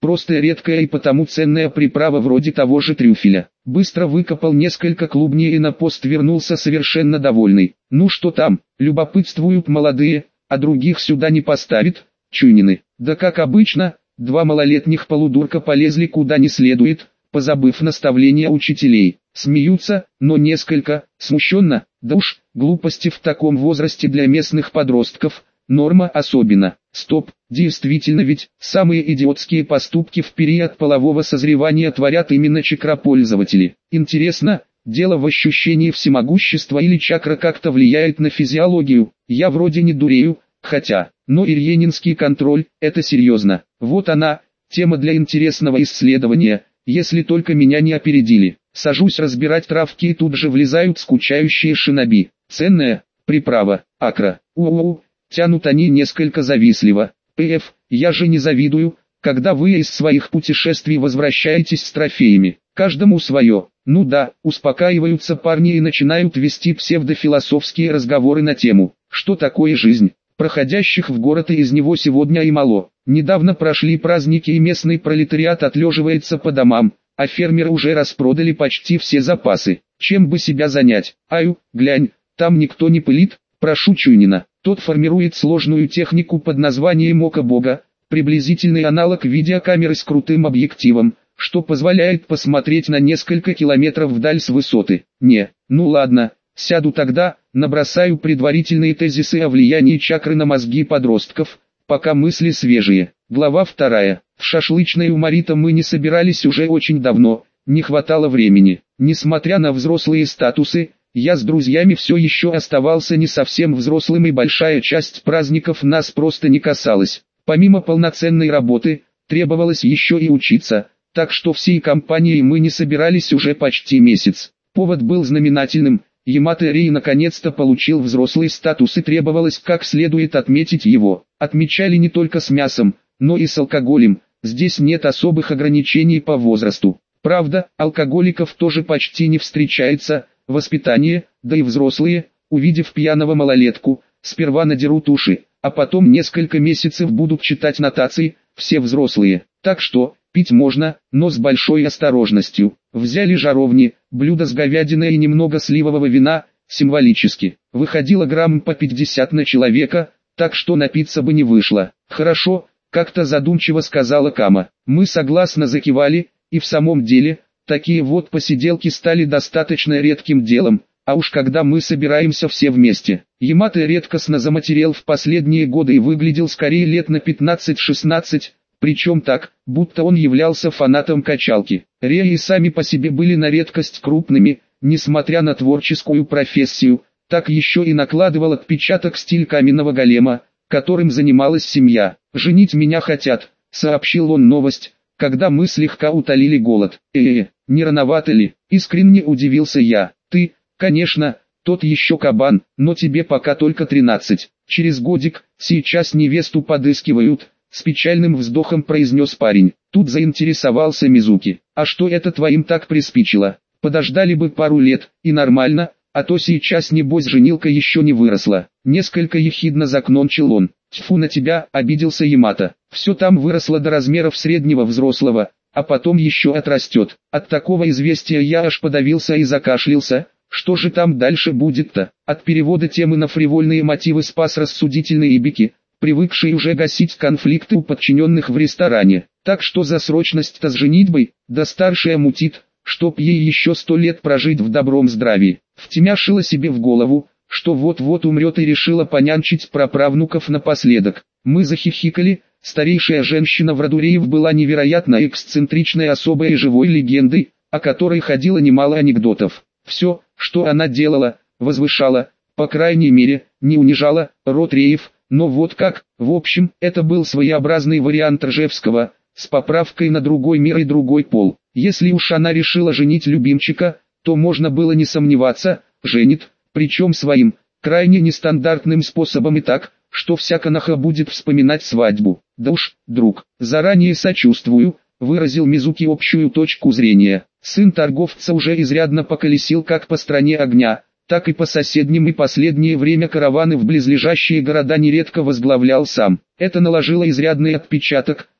просто редкая и потому ценная приправа вроде того же трюфеля. Быстро выкопал несколько клубней и на пост вернулся совершенно довольный. Ну что там, любопытствуют молодые, а других сюда не поставит, чуйнины. Да как обычно, два малолетних полудурка полезли куда не следует, позабыв наставления учителей. Смеются, но несколько, смущенно, да уж, глупости в таком возрасте для местных подростков, норма особенно. Стоп, действительно ведь, самые идиотские поступки в период полового созревания творят именно чакропользователи. Интересно, дело в ощущении всемогущества или чакра как-то влияет на физиологию? Я вроде не дурею, хотя, но ирьенинский контроль, это серьезно. Вот она, тема для интересного исследования, если только меня не опередили. Сажусь разбирать травки и тут же влезают скучающие шиноби. Ценная приправа, акра. Тянут они несколько завистливо. П.Ф. Я же не завидую, когда вы из своих путешествий возвращаетесь с трофеями. Каждому свое. Ну да, успокаиваются парни и начинают вести псевдофилософские разговоры на тему, что такое жизнь. Проходящих в город и из него сегодня и мало. Недавно прошли праздники и местный пролетариат отлеживается по домам, а фермеры уже распродали почти все запасы. Чем бы себя занять? Аю, глянь, там никто не пылит, прошу Чуйнина. Тот формирует сложную технику под названием Око Бога, приблизительный аналог видеокамеры с крутым объективом, что позволяет посмотреть на несколько километров вдаль с высоты. Не, ну ладно, сяду тогда, набросаю предварительные тезисы о влиянии чакры на мозги подростков, пока мысли свежие. Глава 2. В шашлычной у Марита мы не собирались уже очень давно, не хватало времени. Несмотря на взрослые статусы, я с друзьями все еще оставался не совсем взрослым и большая часть праздников нас просто не касалась. Помимо полноценной работы, требовалось еще и учиться, так что всей компанией мы не собирались уже почти месяц. Повод был знаменательным. Ямато-Рей наконец-то получил взрослый статус и требовалось как следует отметить его. Отмечали не только с мясом, но и с алкоголем, здесь нет особых ограничений по возрасту. Правда, алкоголиков тоже почти не встречается, воспитание, да и взрослые, увидев пьяного малолетку, сперва надерут уши, а потом несколько месяцев будут читать нотации, все взрослые. Так что, пить можно, но с большой осторожностью. Взяли жаровни, блюдо с говядиной и немного сливового вина, символически. Выходило грамм по 50 на человека, так что напиться бы не вышло. Хорошо, как-то задумчиво сказала Кама. Мы согласно закивали, и в самом деле, такие вот посиделки стали достаточно редким делом, а уж когда мы собираемся все вместе. Ямато редкостно заматерел в последние годы и выглядел скорее лет на 15-16, причем так, будто он являлся фанатом качалки. Реи сами по себе были на редкость крупными, несмотря на творческую профессию, так еще и накладывал отпечаток стиль каменного голема, которым занималась семья. «Женить меня хотят», — сообщил он новость, когда мы слегка утолили голод. Не рановато ли? Искренне удивился я. Ты, конечно, тот еще кабан, но тебе пока только 13. Через годик, сейчас невесту подыскивают, с печальным вздохом произнес парень. Тут заинтересовался Мизуки. А что это твоим так приспичило? Подождали бы пару лет, и нормально, а то сейчас небось женилка еще не выросла. Несколько ехидно закончил он. Тьфу на тебя, обиделся Ямато. Все там выросло до размеров среднего взрослого, а потом еще отрастет. От такого известия я аж подавился и закашлялся. Что же там дальше будет-то? От перевода темы на фривольные мотивы спас рассудительный Ибики, привыкший уже гасить конфликты у подчиненных в ресторане. Так что за срочность-то с женитьбой, да старшая мутит, чтоб ей еще 100 лет прожить в добром здравии. Втемяшила себе в голову, что вот-вот умрет и решила понянчить праправнуков напоследок. Мы захихикали, старейшая женщина в роду Реев была невероятно эксцентричной особой и живой легендой, о которой ходило немало анекдотов. Все, что она делала, возвышала, по крайней мере, не унижала, род Реев, но вот как, в общем, это был своеобразный вариант Ржевского, с поправкой на другой мир и другой пол. Если уж она решила женить любимчика, то можно было не сомневаться, женит, причем своим, крайне нестандартным способом и так, что вся Коноха будет вспоминать свадьбу. Да уж, друг, заранее сочувствую, выразил Мизуки общую точку зрения. Сын торговца уже изрядно поколесил как по стране огня, так и по соседним, и последнее время караваны в близлежащие города нередко возглавлял сам. Это наложило изрядный отпечаток,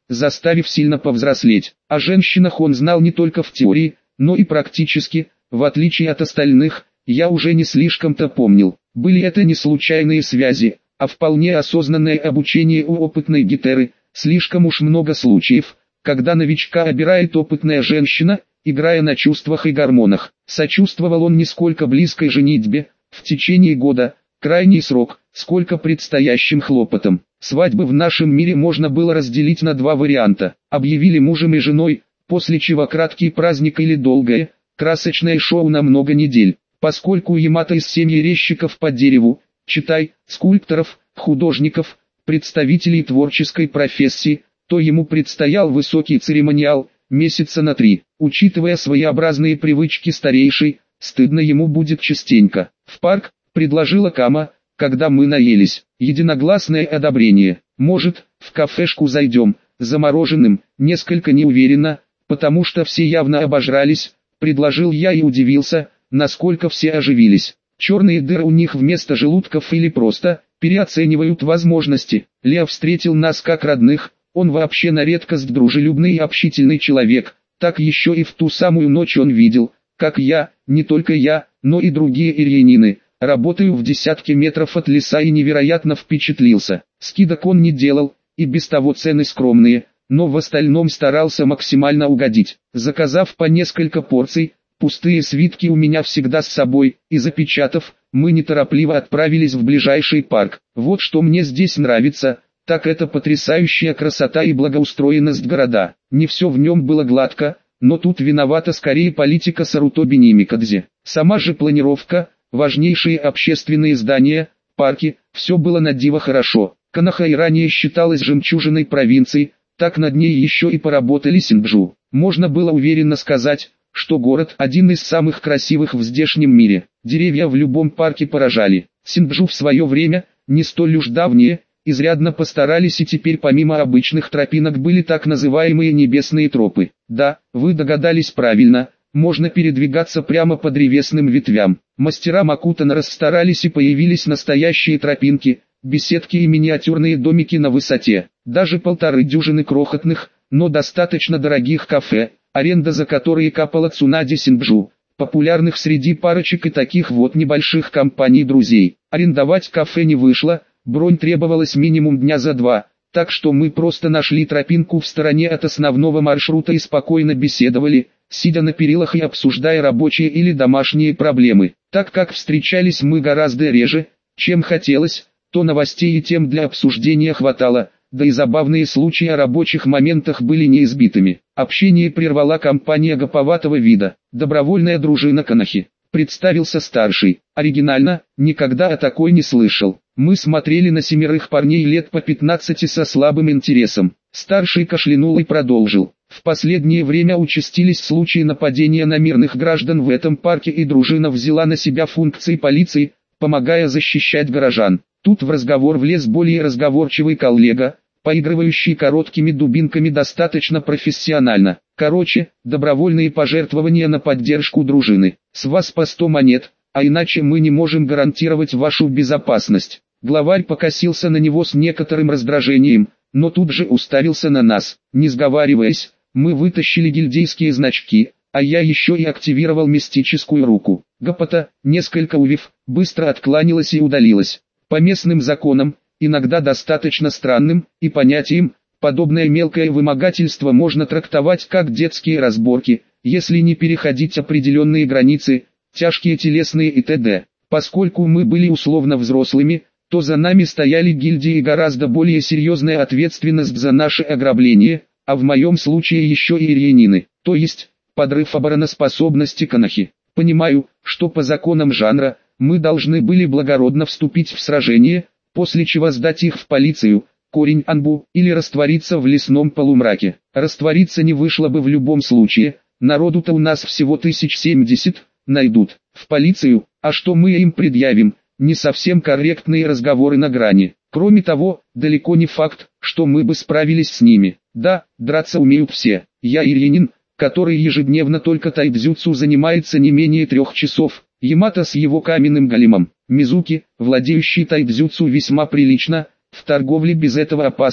заставив сильно повзрослеть. О женщинах он знал не только в теории, но и практически, в отличие от остальных, я уже не слишком-то помнил. Были это не случайные связи, а вполне осознанное обучение у опытной гетеры. Слишком уж много случаев, когда новичка обирает опытная женщина, играя на чувствах и гормонах. Сочувствовал он не сколько близкой женитьбе, в течение года, крайний срок, сколько предстоящим хлопотам. Свадьбы в нашем мире можно было разделить на два варианта. Объявили мужем и женой, после чего краткий праздник или долгое, красочное шоу на много недель. Поскольку у Ямато из семьи резчиков по дереву, читай, скульпторов, художников, представителей творческой профессии, то ему предстоял высокий церемониал, месяца на 3. Учитывая своеобразные привычки старейшей, стыдно ему будет частенько. В парк, предложила Кама, когда мы наелись. Единогласное одобрение. Может, в кафешку зайдем, за мороженым, несколько неуверенно, потому что все явно обожрались, предложил я и удивился, насколько все оживились. Черные дыры у них вместо желудков или просто переоценивают возможности. Лео встретил нас как родных, он вообще на редкость дружелюбный и общительный человек. Так еще и в ту самую ночь он видел, как я, не только я, но и другие ирьянины, работаю в десятке метров от леса и невероятно впечатлился. Скидок он не делал, и без того цены скромные, но в остальном старался максимально угодить. Заказав по несколько порций, пустые свитки у меня всегда с собой, и запечатав, мы неторопливо отправились в ближайший парк. Вот что мне здесь нравится, так это потрясающая красота и благоустроенность города. Не все в нем было гладко, но тут виновата скорее политика Сарутоби Нимикадзе. Сама же планировка, важнейшие общественные здания, парки, все было на диво хорошо. Канаха и ранее считалась жемчужиной провинции, так над ней еще и поработали Синджу. Можно было уверенно сказать, что город один из самых красивых в здешнем мире. Деревья в любом парке поражали. Синджу в свое время, не столь уж давние, изрядно постарались, и теперь помимо обычных тропинок были так называемые небесные тропы. Да, вы догадались правильно, можно передвигаться прямо по древесным ветвям. Мастера Макутана расстарались, и появились настоящие тропинки, беседки и миниатюрные домики на высоте. Даже 1,5 дюжины крохотных, но достаточно дорогих кафе, аренда за которые капала Цунади Синджу, популярных среди парочек и таких вот небольших компаний-друзей. Арендовать кафе не вышло, бронь требовалась минимум дня за 2, так что мы просто нашли тропинку в стороне от основного маршрута и спокойно беседовали, сидя на перилах и обсуждая рабочие или домашние проблемы. Так как встречались мы гораздо реже, чем хотелось, то новостей и тем для обсуждения хватало, да и забавные случаи о рабочих моментах были неизбитыми. Общение прервала компания гоповатого вида, добровольная дружина Канахи. Представился старший. Оригинально, никогда о такой не слышал. Мы смотрели на 7 парней лет по 15 со слабым интересом. Старший кашлянул и продолжил. В последнее время участились случаи нападения на мирных граждан в этом парке, и дружина взяла на себя функции полиции, помогая защищать горожан. Тут в разговор влез более разговорчивый коллега, поигрывающий короткими дубинками достаточно профессионально. Короче, добровольные пожертвования на поддержку дружины. С вас по 100 монет, а иначе мы не можем гарантировать вашу безопасность. Главарь покосился на него с некоторым раздражением, но тут же уставился на нас. Не сговариваясь, мы вытащили гильдейские значки, а я еще и активировал мистическую руку. Гопота, несколько увив, быстро откланялась и удалилась. По местным законам, иногда достаточно странным, и понятиям, подобное мелкое вымогательство можно трактовать как детские разборки, если не переходить определенные границы, тяжкие телесные и т.д. Поскольку мы были условно взрослыми, то за нами стояли гильдии и гораздо более серьезная ответственность за наше ограбление, а в моем случае еще и ирьянины, то есть подрыв обороноспособности Канахи. Понимаю, что по законам жанра, мы должны были благородно вступить в сражение, после чего сдать их в полицию, корень Анбу, или раствориться в лесном полумраке. Раствориться не вышло бы в любом случае, народу-то у нас всего 1070, найдут. В полицию, а что мы им предъявим, не совсем корректные разговоры на грани. Кроме того, далеко не факт, что мы бы справились с ними. Да, драться умеют все. Я ирьянин, который ежедневно только тайцзюцу занимается не менее 3 часов. Ямато с его каменным големом. Мизуки, владеющий тайцзюцу весьма прилично, в торговле без этого опасно,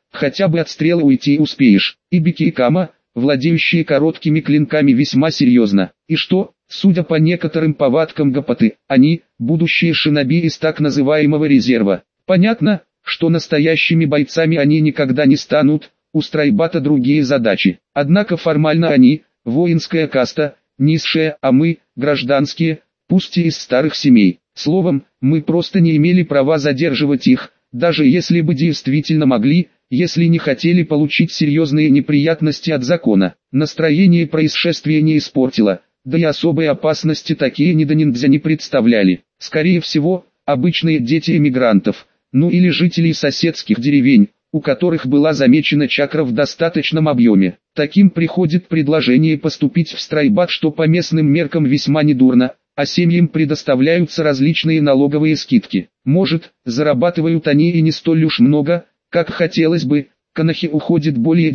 хотя бы от стрелы уйти успеешь. Ибики и Кама, владеющие короткими клинками, весьма серьезно. И что, судя по некоторым повадкам гопоты, они – будущие шиноби из так называемого резерва. Понятно, что настоящими бойцами они никогда не станут, у страйбата другие задачи. Однако формально они – воинская каста, низшая, а мы – гражданские, пусть и из старых семей. Словом, мы просто не имели права задерживать их, даже если бы действительно могли, если не хотели получить серьезные неприятности от закона. Настроение происшествия не испортило, да и особой опасности такие ниндзя не представляли. Скорее всего, обычные дети эмигрантов, ну или жителей соседских деревень, у которых была замечена чакра в достаточном объеме. Таким приходит предложение поступить в страйбат, что по местным меркам весьма недурно, а семьям предоставляются различные налоговые скидки. Может, зарабатывают они и не столь уж много, как хотелось бы, канахи уходит более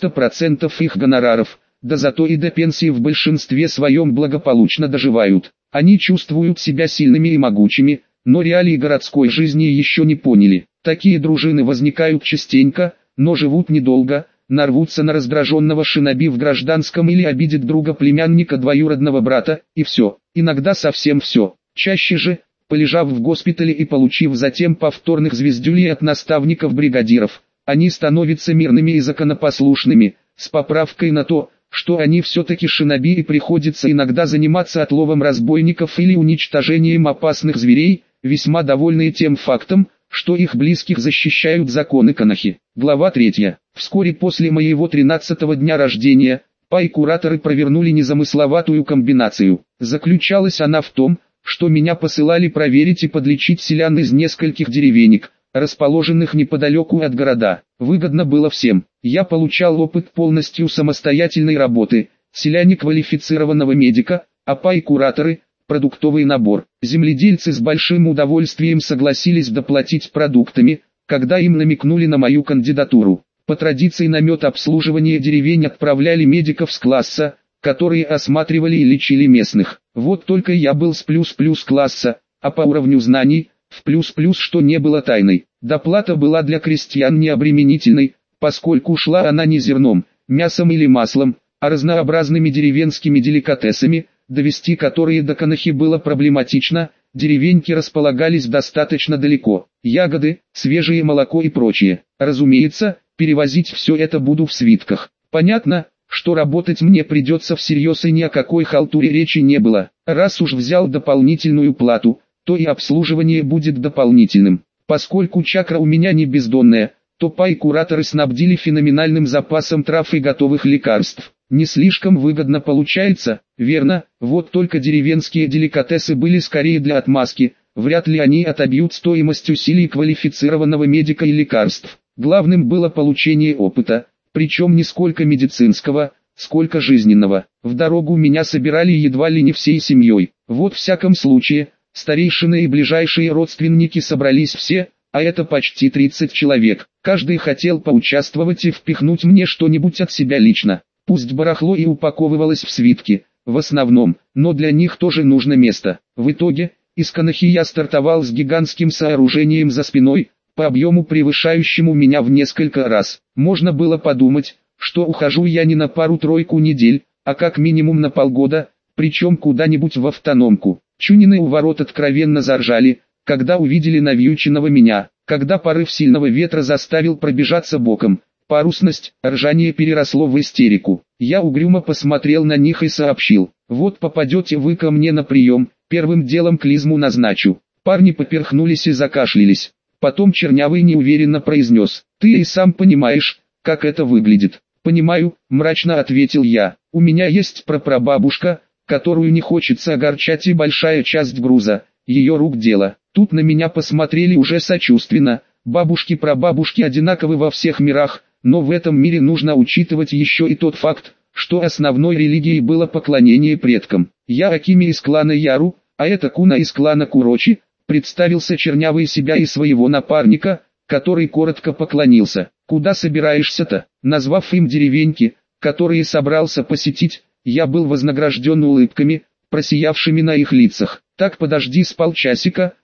90% их гонораров, да зато и до пенсии в большинстве своем благополучно доживают. Они чувствуют себя сильными и могучими, но реалии городской жизни еще не поняли. Такие дружины возникают частенько, но живут недолго, нарвутся на раздраженного шиноби в гражданском или обидят друга племянника двоюродного брата, и все. Иногда совсем все. Чаще же, полежав в госпитале и получив затем повторных звездюлей от наставников-бригадиров, они становятся мирными и законопослушными, с поправкой на то, что они все-таки шиноби и приходится иногда заниматься отловом разбойников или уничтожением опасных зверей, весьма довольные тем фактом, что их близких защищают законы канахи. Глава 3. Вскоре после моего 13-го дня рождения, пай-кураторы провернули незамысловатую комбинацию. Заключалась она в том, что меня посылали проверить и подлечить селян из нескольких деревенек, расположенных неподалеку от города. Выгодно было всем. Я получал опыт полностью самостоятельной работы, селяне квалифицированного медика, а пай-кураторы – продуктовый набор. Земледельцы с большим удовольствием согласились доплатить продуктами, когда им намекнули на мою кандидатуру. По традиции на медобслуживание деревень отправляли медиков с класса, которые осматривали и лечили местных. Вот только я был с плюс-плюс класса, а по уровню знаний – в плюс-плюс, что не было тайной. Доплата была для крестьян необременительной, поскольку шла она не зерном, мясом или маслом, а разнообразными деревенскими деликатесами, довести которые до канахи было проблематично, деревеньки располагались достаточно далеко. Ягоды, свежее молоко и прочее. Разумеется, перевозить все это буду в свитках. Понятно, что работать мне придется всерьез и ни о какой халтуре речи не было. Раз уж взял дополнительную плату, то и обслуживание будет дополнительным. Поскольку чакра у меня не бездонная, то пай-кураторы снабдили феноменальным запасом трав и готовых лекарств. Не слишком выгодно получается, верно, вот только деревенские деликатесы были скорее для отмазки, вряд ли они отобьют стоимость усилий квалифицированного медика и лекарств. Главным было получение опыта, причем не сколько медицинского, сколько жизненного. В дорогу меня собирали едва ли не всей семьей. Вот в всяком случае, старейшины и ближайшие родственники собрались все, а это почти 30 человек. Каждый хотел поучаствовать и впихнуть мне что-нибудь от себя лично. Пусть барахло и упаковывалось в свитки, в основном, но для них тоже нужно место. В итоге, из канахи я стартовал с гигантским сооружением за спиной, по объему превышающему меня в несколько раз. Можно было подумать, что ухожу я не на пару-тройку недель, а как минимум на полгода, причем куда-нибудь в автономку. Чунины у ворот откровенно заржали, когда увидели навьюченного меня, когда порыв сильного ветра заставил пробежаться боком. Парусность, ржание переросло в истерику. Я угрюмо посмотрел на них и сообщил: вот попадете вы ко мне на прием, первым делом клизму назначу. Парни поперхнулись и закашлялись. Потом Чернявый неуверенно произнес: ты и сам понимаешь, как это выглядит. Понимаю, мрачно ответил я. У меня есть прапрабабушка, которую не хочется огорчать, и большая часть груза, ее рук дело. Тут на меня посмотрели уже сочувственно. Бабушки-прабабушки одинаковы во всех мирах, но в этом мире нужно учитывать еще и тот факт, что основной религией было поклонение предкам. Я Акими из клана Яру, а это Куна из клана Курочи, представился Чернявый себя и своего напарника, который коротко поклонился. Куда собираешься-то? Назвав им деревеньки, которые собрался посетить, я был вознагражден улыбками, просиявшими на их лицах. Так подожди с полчасика,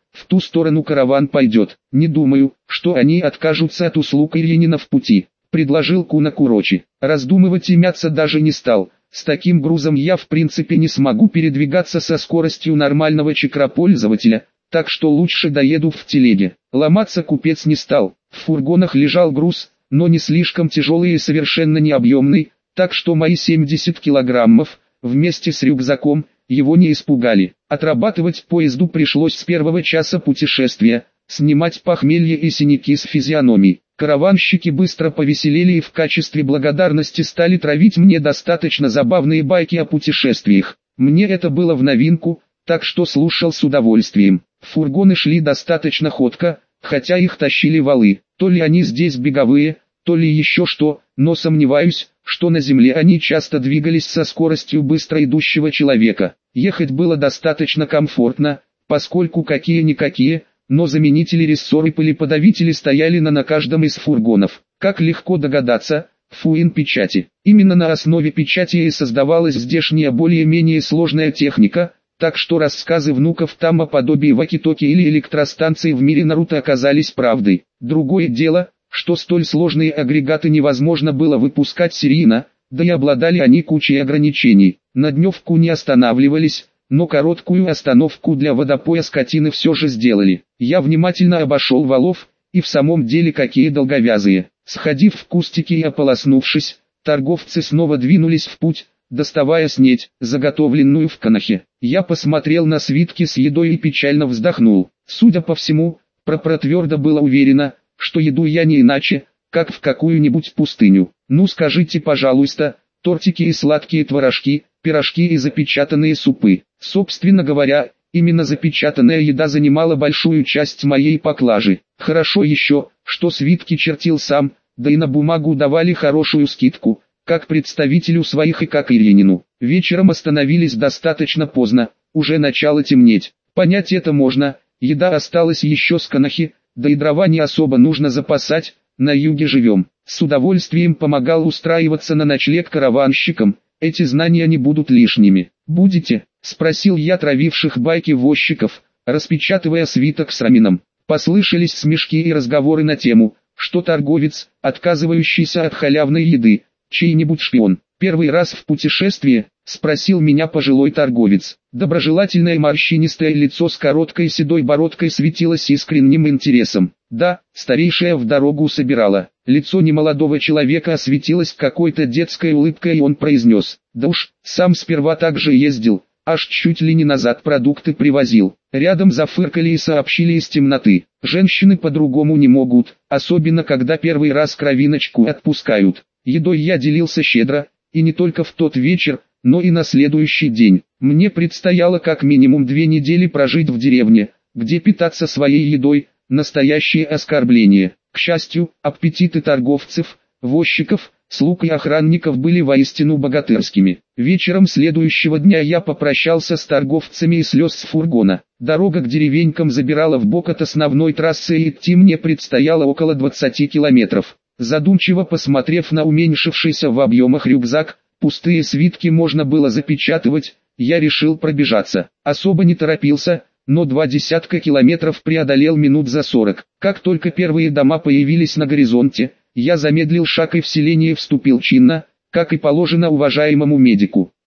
в ту сторону караван пойдет. Не думаю, что они откажутся от услуг Ильинина в пути, предложил Кунакурочи. Раздумывать и мяться даже не стал. С таким грузом я в принципе не смогу передвигаться со скоростью нормального чакропользователя, так что лучше доеду в телеге. Ломаться купец не стал. В фургонах лежал груз, но не слишком тяжелый и совершенно не объемный, так что мои 70 килограммов, вместе с рюкзаком, его не испугали. Отрабатывать поезду пришлось с первого часа путешествия, снимать похмелье и синяки с физиономий. Караванщики быстро повеселели и в качестве благодарности стали травить мне достаточно забавные байки о путешествиях. Мне это было в новинку, так что слушал с удовольствием. Фургоны шли достаточно ходко, хотя их тащили валы. То ли они здесь беговые, то ли еще что, но сомневаюсь, что на земле они часто двигались со скоростью быстро идущего человека. Ехать было достаточно комфортно, поскольку какие-никакие, но заменители рессор и пылеподавители стояли на каждом из фургонов. Как легко догадаться, фуин печати. Именно на основе печати и создавалась здешняя более-менее сложная техника, так что рассказы внуков там о подобии ваки-токи или электростанции в мире Наруто оказались правдой. Другое дело, что столь сложные агрегаты невозможно было выпускать серийно, да и обладали они кучей ограничений. На дневку не останавливались, но короткую остановку для водопоя скотины все же сделали. Я внимательно обошел валов, и в самом деле какие долговязые. Сходив в кустики и ополоснувшись, торговцы снова двинулись в путь, доставая снеть, заготовленную в канахе. Я посмотрел на свитки с едой и печально вздохнул. Судя по всему, твердо было уверено, что еду я не иначе, как в какую-нибудь пустыню. Ну скажите, пожалуйста, тортики и сладкие творожки, пирожки и запечатанные супы. Собственно говоря, именно запечатанная еда занимала большую часть моей поклажи. Хорошо еще, что свитки чертил сам, да и на бумагу давали хорошую скидку, как представителю своих и как Ильинину. Вечером остановились достаточно поздно, уже начало темнеть. Понять это можно, еда осталась еще с канахи, да и дрова не особо нужно запасать, на юге живем. С удовольствием помогал устраиваться на ночлег караванщикам, эти знания не будут лишними. «Будете?» – спросил я травивших байки возчиков, распечатывая свиток с рамином. Послышались смешки и разговоры на тему, что торговец, отказывающийся от халявной еды, чей-нибудь шпион. «Первый раз в путешествии?» – спросил меня пожилой торговец. Доброжелательное морщинистое лицо с короткой седой бородкой светилось искренним интересом. Да, старейшая в дорогу собирала. Лицо немолодого человека осветилось какой-то детской улыбкой, и он произнес: «Да уж, сам сперва так же ездил, аж чуть ли не назад продукты привозил». Рядом зафыркали и сообщили из темноты: «Женщины по-другому не могут, особенно когда первый раз кровиночку отпускают». Едой я делился щедро, и не только в тот вечер, но и на следующий день. Мне предстояло как минимум 2 недели прожить в деревне, где питаться своей едой – настоящее оскорбление. К счастью, аппетиты торговцев, возчиков, слуг и охранников были воистину богатырскими. Вечером следующего дня я попрощался с торговцами и слез с фургона. Дорога к деревенькам забирала вбок от основной трассы, и идти мне предстояло около 20 километров. Задумчиво посмотрев на уменьшившийся в объемах рюкзак, пустые свитки можно было запечатывать, я решил пробежаться. Особо не торопился, но 20 километров преодолел минут за 40. Как только первые дома появились на горизонте, я замедлил шаг и в селение вступил чинно, как и положено уважаемому медику.